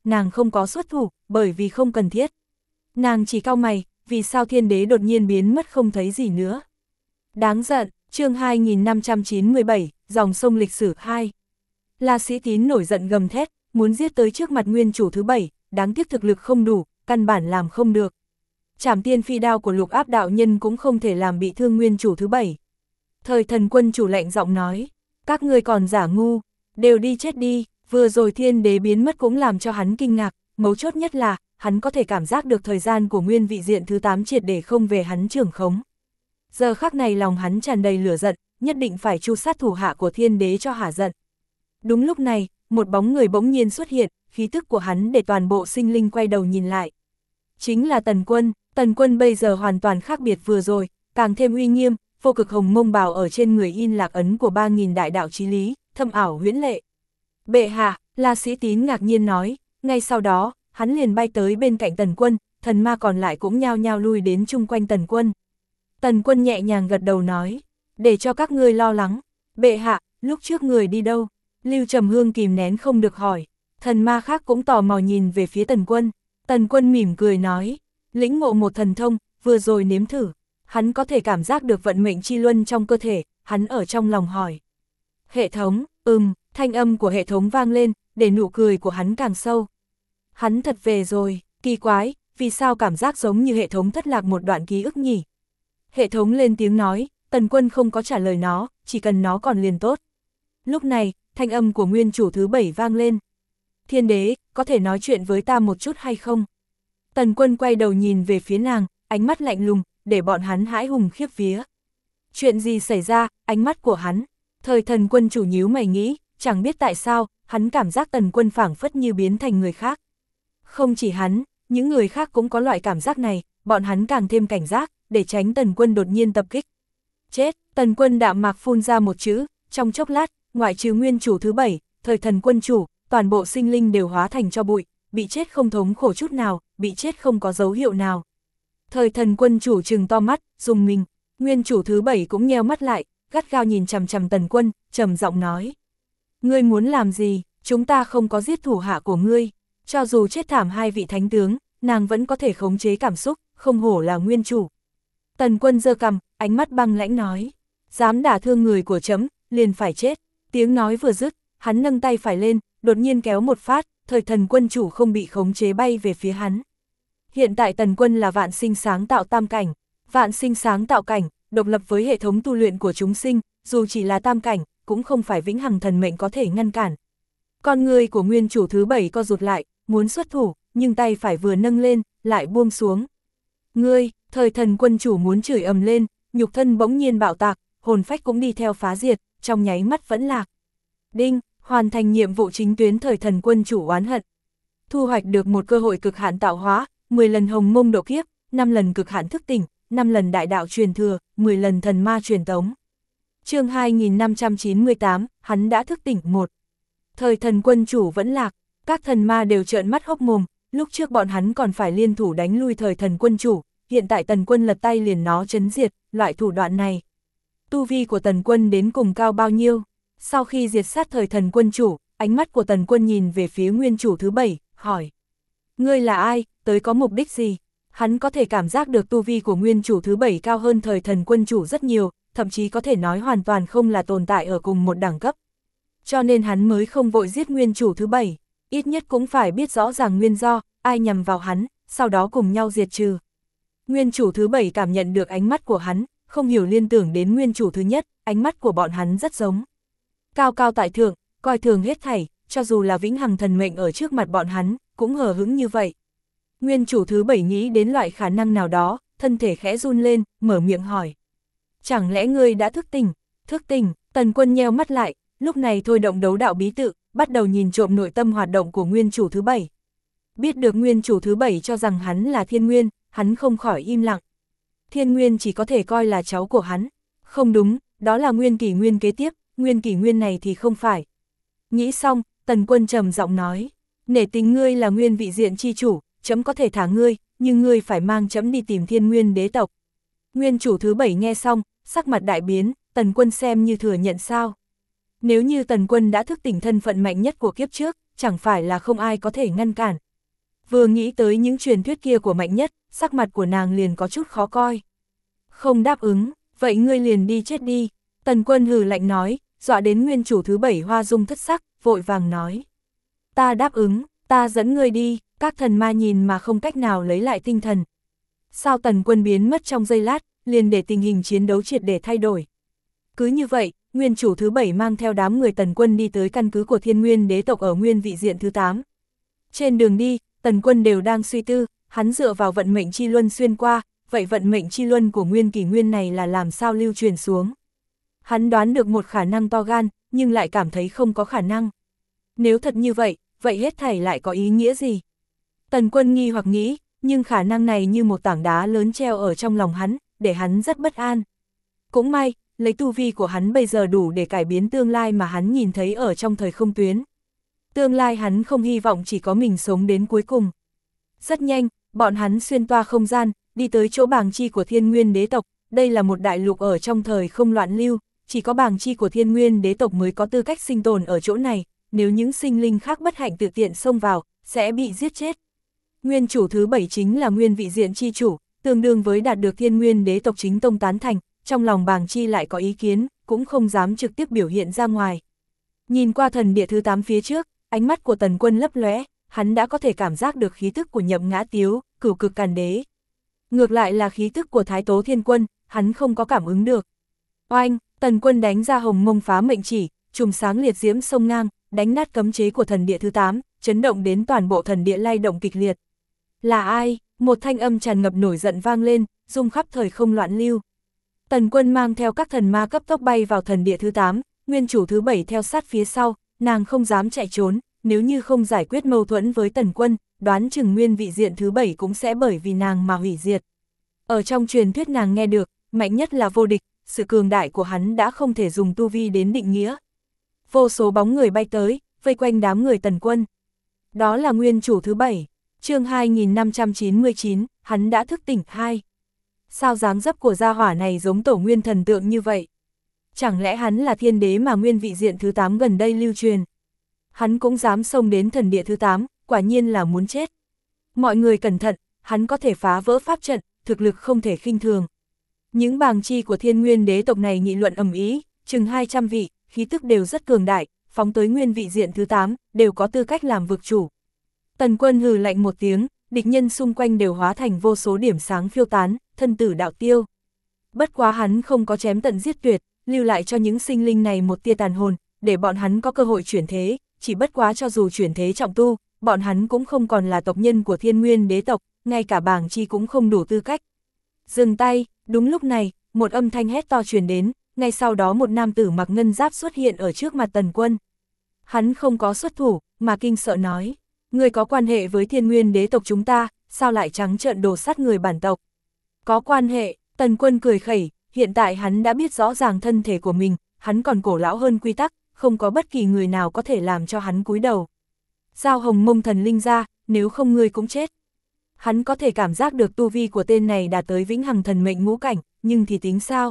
nàng không có xuất thủ, bởi vì không cần thiết. Nàng chỉ cau mày, vì sao thiên đế đột nhiên biến mất không thấy gì nữa. Đáng giận, chương 2597, dòng sông lịch sử 2. La Sĩ Tín nổi giận gầm thét, muốn giết tới trước mặt nguyên chủ thứ 7, đáng tiếc thực lực không đủ, căn bản làm không được. Trảm tiên phi đao của Lục Áp đạo nhân cũng không thể làm bị thương nguyên chủ thứ 7. Thời Thần Quân chủ lạnh giọng nói, các ngươi còn giả ngu, đều đi chết đi, vừa rồi thiên đế biến mất cũng làm cho hắn kinh ngạc, mấu chốt nhất là, hắn có thể cảm giác được thời gian của nguyên vị diện thứ 8 triệt để không về hắn trưởng khống. Giờ khắc này lòng hắn tràn đầy lửa giận, nhất định phải tru sát thủ hạ của thiên đế cho hả giận. Đúng lúc này, một bóng người bỗng nhiên xuất hiện, khí tức của hắn để toàn bộ sinh linh quay đầu nhìn lại. Chính là Tần Quân bây giờ hoàn toàn khác biệt vừa rồi, càng thêm uy nghiêm, vô cực hồng mông bào ở trên người in lạc ấn của 3.000 đại đạo chí lý, thâm ảo huyễn lệ. Bệ hạ, La Sĩ Tín ngạc nhiên nói, ngay sau đó, hắn liền bay tới bên cạnh Tần Quân, thần ma còn lại cũng nhao nhao lui đến chung quanh Tần Quân. Tần Quân nhẹ nhàng gật đầu nói, để cho các ngươi lo lắng. Bệ hạ, lúc trước người đi đâu? Lưu Trầm Hương kìm nén không được hỏi. Thần ma khác cũng tò mò nhìn về phía Tần Quân. Tần Quân mỉm cười nói, lĩnh ngộ một thần thông, vừa rồi nếm thử. Hắn có thể cảm giác được vận mệnh chi luân trong cơ thể, hắn ở trong lòng hỏi. Hệ thống, thanh âm của hệ thống vang lên, để nụ cười của hắn càng sâu. Hắn thật về rồi, kỳ quái, vì sao cảm giác giống như hệ thống thất lạc một đoạn ký ức nhỉ? Hệ thống lên tiếng nói, Tần Quân không có trả lời nó, chỉ cần nó còn liền tốt. Lúc này, thanh âm của nguyên chủ thứ 7 vang lên. Thiên đế, có thể nói chuyện với ta một chút hay không? Tần Quân quay đầu nhìn về phía nàng, ánh mắt lạnh lùng, để bọn hắn hãi hùng khiếp vía. Chuyện gì xảy ra, ánh mắt của hắn? Thời Thần Quân chủ nhíu mày nghĩ, chẳng biết tại sao, hắn cảm giác Tần Quân phảng phất như biến thành người khác. Không chỉ hắn, những người khác cũng có loại cảm giác này, bọn hắn càng thêm cảnh giác, để tránh Tần Quân đột nhiên tập kích. Chết, Tần Quân đạm mạc phun ra một chữ, trong chốc lát, ngoại trừ nguyên chủ thứ 7, Thời Thần Quân chủ, toàn bộ sinh linh đều hóa thành tro bụi, bị chết không thống khổ chút nào, bị chết không có dấu hiệu nào. Thời Thần Quân chủ trừng to mắt, rùng mình, nguyên chủ thứ 7 cũng nheo mắt lại, gắt gao nhìn chằm chằm Tần Quân, trầm giọng nói. Ngươi muốn làm gì, chúng ta không có giết thủ hạ của ngươi, cho dù chết thảm hai vị thánh tướng, nàng vẫn có thể khống chế cảm xúc, không hổ là nguyên chủ. Tần Quân giơ cằm, ánh mắt băng lãnh nói, dám đả thương người của trẫm, liền phải chết. Tiếng nói vừa dứt, hắn nâng tay phải lên, đột nhiên kéo một phát, Thời Thần Quân chủ không bị khống chế bay về phía hắn. Hiện tại Tần Quân là vạn sinh sáng tạo tam cảnh, vạn sinh sáng tạo cảnh, độc lập với hệ thống tu luyện của chúng sinh, dù chỉ là tam cảnh, cũng không phải vĩnh hằng thần mệnh có thể ngăn cản. Con người của nguyên chủ thứ 7 co rụt lại, muốn xuất thủ, nhưng tay phải vừa nâng lên, lại buông xuống. Ngươi, Thời Thần Quân chủ muốn chửi ầm lên, nhục thân bỗng nhiên bạo tạc, hồn phách cũng đi theo phá diệt, trong nháy mắt vẫn lạc. Đinh, hoàn thành nhiệm vụ chính tuyến Thời Thần Quân chủ oán hận. Thu hoạch được một cơ hội cực hạn tạo hóa, 10 lần hồng mông độ kiếp, 5 lần cực hạn thức tỉnh, 5 lần đại đạo truyền thừa, 10 lần thần ma truyền tống. Chương 2598, hắn đã thức tỉnh 1. Thời Thần Quân chủ vẫn lạc, các thần ma đều trợn mắt hốc mồm, lúc trước bọn hắn còn phải liên thủ đánh lui Thời Thần Quân chủ, hiện tại Tần Quân lật tay liền nó chấn diệt, loại thủ đoạn này. Tu vi của Tần Quân đến cùng cao bao nhiêu? Sau khi diệt sát Thời Thần Quân chủ, ánh mắt của Tần Quân nhìn về phía nguyên chủ thứ 7, hỏi. Ngươi là ai, tới có mục đích gì? Hắn có thể cảm giác được tu vi của nguyên chủ thứ 7 cao hơn Thời Thần Quân chủ rất nhiều, thậm chí có thể nói hoàn toàn không là tồn tại ở cùng một đẳng cấp. Cho nên hắn mới không vội giết nguyên chủ thứ 7, ít nhất cũng phải biết rõ ràng nguyên do, ai nhằm vào hắn, sau đó cùng nhau diệt trừ. Nguyên chủ thứ 7 cảm nhận được ánh mắt của hắn, không hiểu liên tưởng đến nguyên chủ thứ nhất, ánh mắt của bọn hắn rất giống. Cao cao tại thượng, coi thường hết thảy, cho dù là vĩnh hằng thần mệnh ở trước mặt bọn hắn, cũng hờ hững như vậy. Nguyên chủ thứ 7 nghĩ đến loại khả năng nào đó, thân thể khẽ run lên, mở miệng hỏi. Chẳng lẽ ngươi đã thức tỉnh? Thức tỉnh, Tần Quân nheo mắt lại, lúc này thôi động đấu đạo bí tự, bắt đầu nhìn trộm nội tâm hoạt động của nguyên chủ thứ 7. Biết được nguyên chủ thứ 7 cho rằng hắn là Thiên Nguyên, hắn không khỏi im lặng. Thiên Nguyên chỉ có thể coi là cháu của hắn. Không đúng, đó là nguyên kỷ nguyên kế tiếp, nguyên kỷ nguyên này thì không phải. Nghĩ xong, Tần Quân trầm giọng nói, nể tình ngươi là nguyên vị diện chi chủ, chấm có thể thả ngươi, nhưng ngươi phải mang chấm đi tìm Thiên Nguyên đế tộc. Nguyên chủ thứ 7 nghe xong, sắc mặt đại biến, Tần Quân xem như thừa nhận sao. Nếu như Tần Quân đã thức tỉnh thân phận mạnh nhất của kiếp trước, chẳng phải là không ai có thể ngăn cản. Vừa nghĩ tới những truyền thuyết kia của Mạnh Nhất, sắc mặt của nàng liền có chút khó coi. Không đáp ứng, vậy ngươi liền đi chết đi. Tần Quân hừ lạnh nói, dọa đến nguyên chủ thứ 7 Hoa Dung thất sắc, vội vàng nói. Ta đáp ứng, ta dẫn ngươi đi. Các thần ma nhìn mà không cách nào lấy lại tinh thần. Sao Tần Quân biến mất trong giây lát, liền để tình hình chiến đấu triệt để thay đổi. Cứ như vậy, nguyên chủ thứ 7 mang theo đám người Tần Quân đi tới căn cứ của Thiên Nguyên đế tộc ở nguyên vị diện thứ 8. Trên đường đi, Tần Quân đều đang suy tư, hắn dựa vào vận mệnh chi luân xuyên qua, vậy vận mệnh chi luân của nguyên kỷ nguyên này là làm sao lưu truyền xuống. Hắn đoán được một khả năng to gan, nhưng lại cảm thấy không có khả năng. Nếu thật như vậy, vậy hết thảy lại có ý nghĩa gì? Tần Quân nghi hoặc nghĩ, nhưng khả năng này như một tảng đá lớn treo ở trong lòng hắn, để hắn rất bất an. Cũng may, lấy tu vi của hắn bây giờ đủ để cải biến tương lai mà hắn nhìn thấy ở trong thời không tuyến. Tương lai hắn không hy vọng chỉ có mình sống đến cuối cùng. Rất nhanh, bọn hắn xuyên toa không gian, đi tới chỗ bàng chi của Thiên Nguyên đế tộc. Đây là một đại lục ở trong thời không loạn lưu, chỉ có bàng chi của Thiên Nguyên đế tộc mới có tư cách sinh tồn ở chỗ này, nếu những sinh linh khác bất hạnh tự tiện xông vào, sẽ bị giết chết. Nguyên chủ thứ 7 chính là nguyên vị diện chi chủ, tương đương với đạt được Thiên Nguyên đế tộc chính tông tán thành, trong lòng bàng chi lại có ý kiến, cũng không dám trực tiếp biểu hiện ra ngoài. Nhìn qua thần địa thứ 8 phía trước, ánh mắt của Tần Quân lấp lóe, hắn đã có thể cảm giác được khí tức của Nhậm Ngã Tiếu, Cửu Cực Càn Đế. Ngược lại là khí tức của Thái Tố Thiên Quân, hắn không có cảm ứng được. Oanh, Tần Quân đánh ra hồng mông phá mệnh chỉ, chùm sáng liệt diễm sông ngang, đánh nát cấm chế của thần địa thứ 8, chấn động đến toàn bộ thần địa lay động kịch liệt. Là ai? Một thanh âm tràn ngập nổi giận vang lên, rung khắp thời không loạn lưu. Tần Quân mang theo các thần ma cấp tốc bay vào thần địa thứ 8, nguyên chủ thứ 7 theo sát phía sau, nàng không dám chạy trốn, nếu như không giải quyết mâu thuẫn với Tần Quân, đoán chừng nguyên vị diện thứ 7 cũng sẽ bởi vì nàng mà hủy diệt. Ở trong truyền thuyết nàng nghe được, Mạnh Nhất là vô địch, sự cường đại của hắn đã không thể dùng tu vi đến định nghĩa. Vô số bóng người bay tới, vây quanh đám người Tần Quân. Đó là nguyên chủ thứ 7, chương 2599, hắn đã thức tỉnh 2. Sao dáng dấp của gia hỏa này giống tổ nguyên thần tượng như vậy? Chẳng lẽ hắn là thiên đế mà nguyên vị diện thứ 8 gần đây lưu truyền? Hắn cũng dám xông đến thần địa thứ 8, quả nhiên là muốn chết. Mọi người cẩn thận, hắn có thể phá vỡ pháp trận, thực lực không thể khinh thường. Những bàng chi của Thiên Nguyên đế tộc này nghị luận ầm ĩ, chừng 200 vị, khí tức đều rất cường đại, phóng tới nguyên vị diện thứ 8, đều có tư cách làm vực chủ. Tần Quân hừ lạnh một tiếng, địch nhân xung quanh đều hóa thành vô số điểm sáng phiêu tán, thân tử đạo tiêu. Bất quá hắn không có chém tận giết tuyệt, lưu lại cho những sinh linh này một tia tàn hồn, để bọn hắn có cơ hội chuyển thế, chỉ bất quá cho dù chuyển thế trọng tu, bọn hắn cũng không còn là tộc nhân của Thiên Nguyên đế tộc, ngay cả bàng chi cũng không đủ tư cách. Dừng tay, đúng lúc này, một âm thanh hét to truyền đến, ngay sau đó một nam tử mặc ngân giáp xuất hiện ở trước mặt Tần Quân. Hắn không có xuất thủ, mà kinh sợ nói, người có quan hệ với Thiên Nguyên đế tộc chúng ta, sao lại trắng trợn đồ sát người bản tộc? Có quan hệ, Tần Quân cười khẩy, hiện tại hắn đã biết rõ ràng thân thể của mình, hắn còn cổ lão hơn quy tắc, không có bất kỳ người nào có thể làm cho hắn cúi đầu. Giao hồng mông thần linh ra, nếu không ngươi cũng chết. Hắn có thể cảm giác được tu vi của tên này đạt tới vĩnh hằng thần mệnh ngũ cảnh, nhưng thì tính sao?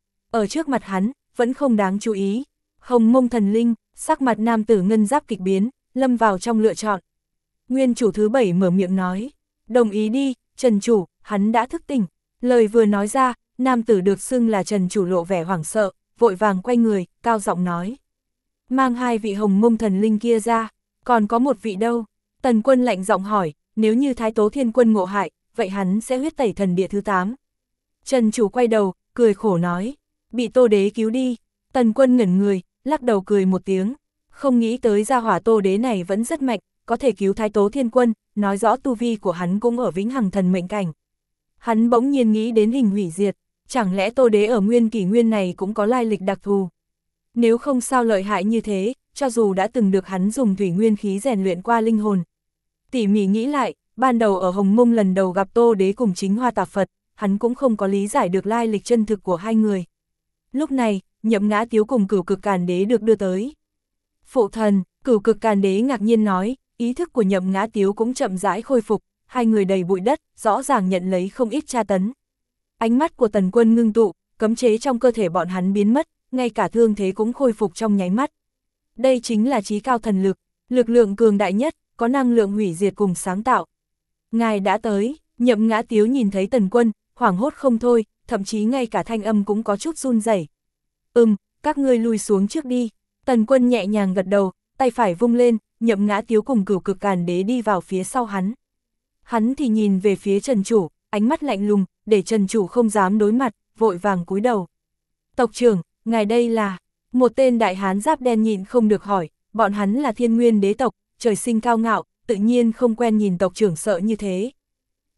Ở trước mặt hắn, vẫn không đáng chú ý. Hồng mông thần linh, sắc mặt nam tử ngân giáp kịch biến, lâm vào trong lựa chọn. Nguyên chủ thứ 7 mở miệng nói, đồng ý đi, Trần chủ, hắn đã thức tỉnh. Lời vừa nói ra, nam tử được xưng là Trần chủ lộ vẻ hoảng sợ, vội vàng quay người, cao giọng nói. Mang 2 vị hồng mông thần linh kia ra, còn có một vị đâu? Tần Quân lạnh giọng hỏi, nếu như Thái Tố Thiên Quân ngộ hại, vậy hắn sẽ huyết tẩy thần địa thứ 8. Trần chủ quay đầu, cười khổ nói, bị Tô Đế cứu đi. Tần Quân ngẩn người, lắc đầu cười một tiếng, không nghĩ tới gia hỏa Tô Đế này vẫn rất mạnh, có thể cứu Thái Tố Thiên Quân, nói rõ tu vi của hắn cũng ở vĩnh hằng thần mệnh cảnh. Hắn bỗng nhiên nghĩ đến hình hủy diệt, chẳng lẽ Tô Đế ở nguyên kỷ nguyên này cũng có lai lịch đặc thù? Nếu không sao lợi hại như thế, cho dù đã từng được hắn dùng thủy nguyên khí rèn luyện qua linh hồn. Tỉ mỉ nghĩ lại, ban đầu ở Hồng Mông lần đầu gặp Tô Đế cùng Chính Hoa Tạp Phật, hắn cũng không có lý giải được lai lịch chân thực của hai người. Lúc này, Nhậm Ngã Tiếu cùng Cửu Cực Càn Đế được đưa tới. Phụ thần, Cửu Cực Càn Đế ngạc nhiên nói, ý thức của Nhậm Ngã Tiếu cũng chậm rãi khôi phục, hai người đầy bụi đất, rõ ràng nhận lấy không ít tra tấn. Ánh mắt của Tần Quân ngưng tụ, cấm chế trong cơ thể bọn hắn biến mất, ngay cả thương thế cũng khôi phục trong nháy mắt. Đây chính là chí cao thần lực, Lực lượng cường đại nhất, có năng lượng hủy diệt cùng sáng tạo. Ngài đã tới, Nhậm Ngã Tiếu nhìn thấy Tần Quân, hoảng hốt không thôi, thậm chí ngay cả thanh âm cũng có chút run rẩy. Các ngươi lui xuống trước đi. Tần Quân nhẹ nhàng gật đầu, tay phải vung lên, Nhậm Ngã Tiếu cùng Cửu Cực Càn Đế đi vào phía sau hắn. Hắn thì nhìn về phía Trần Chủ, ánh mắt lạnh lùng, để Trần Chủ không dám đối mặt, vội vàng cúi đầu. Tộc trưởng, ngài đây là... Một tên đại hán giáp đen nhịn không được hỏi, bọn hắn là Thiên Nguyên đế tộc, trời sinh cao ngạo, tự nhiên không quen nhìn tộc trưởng sợ như thế.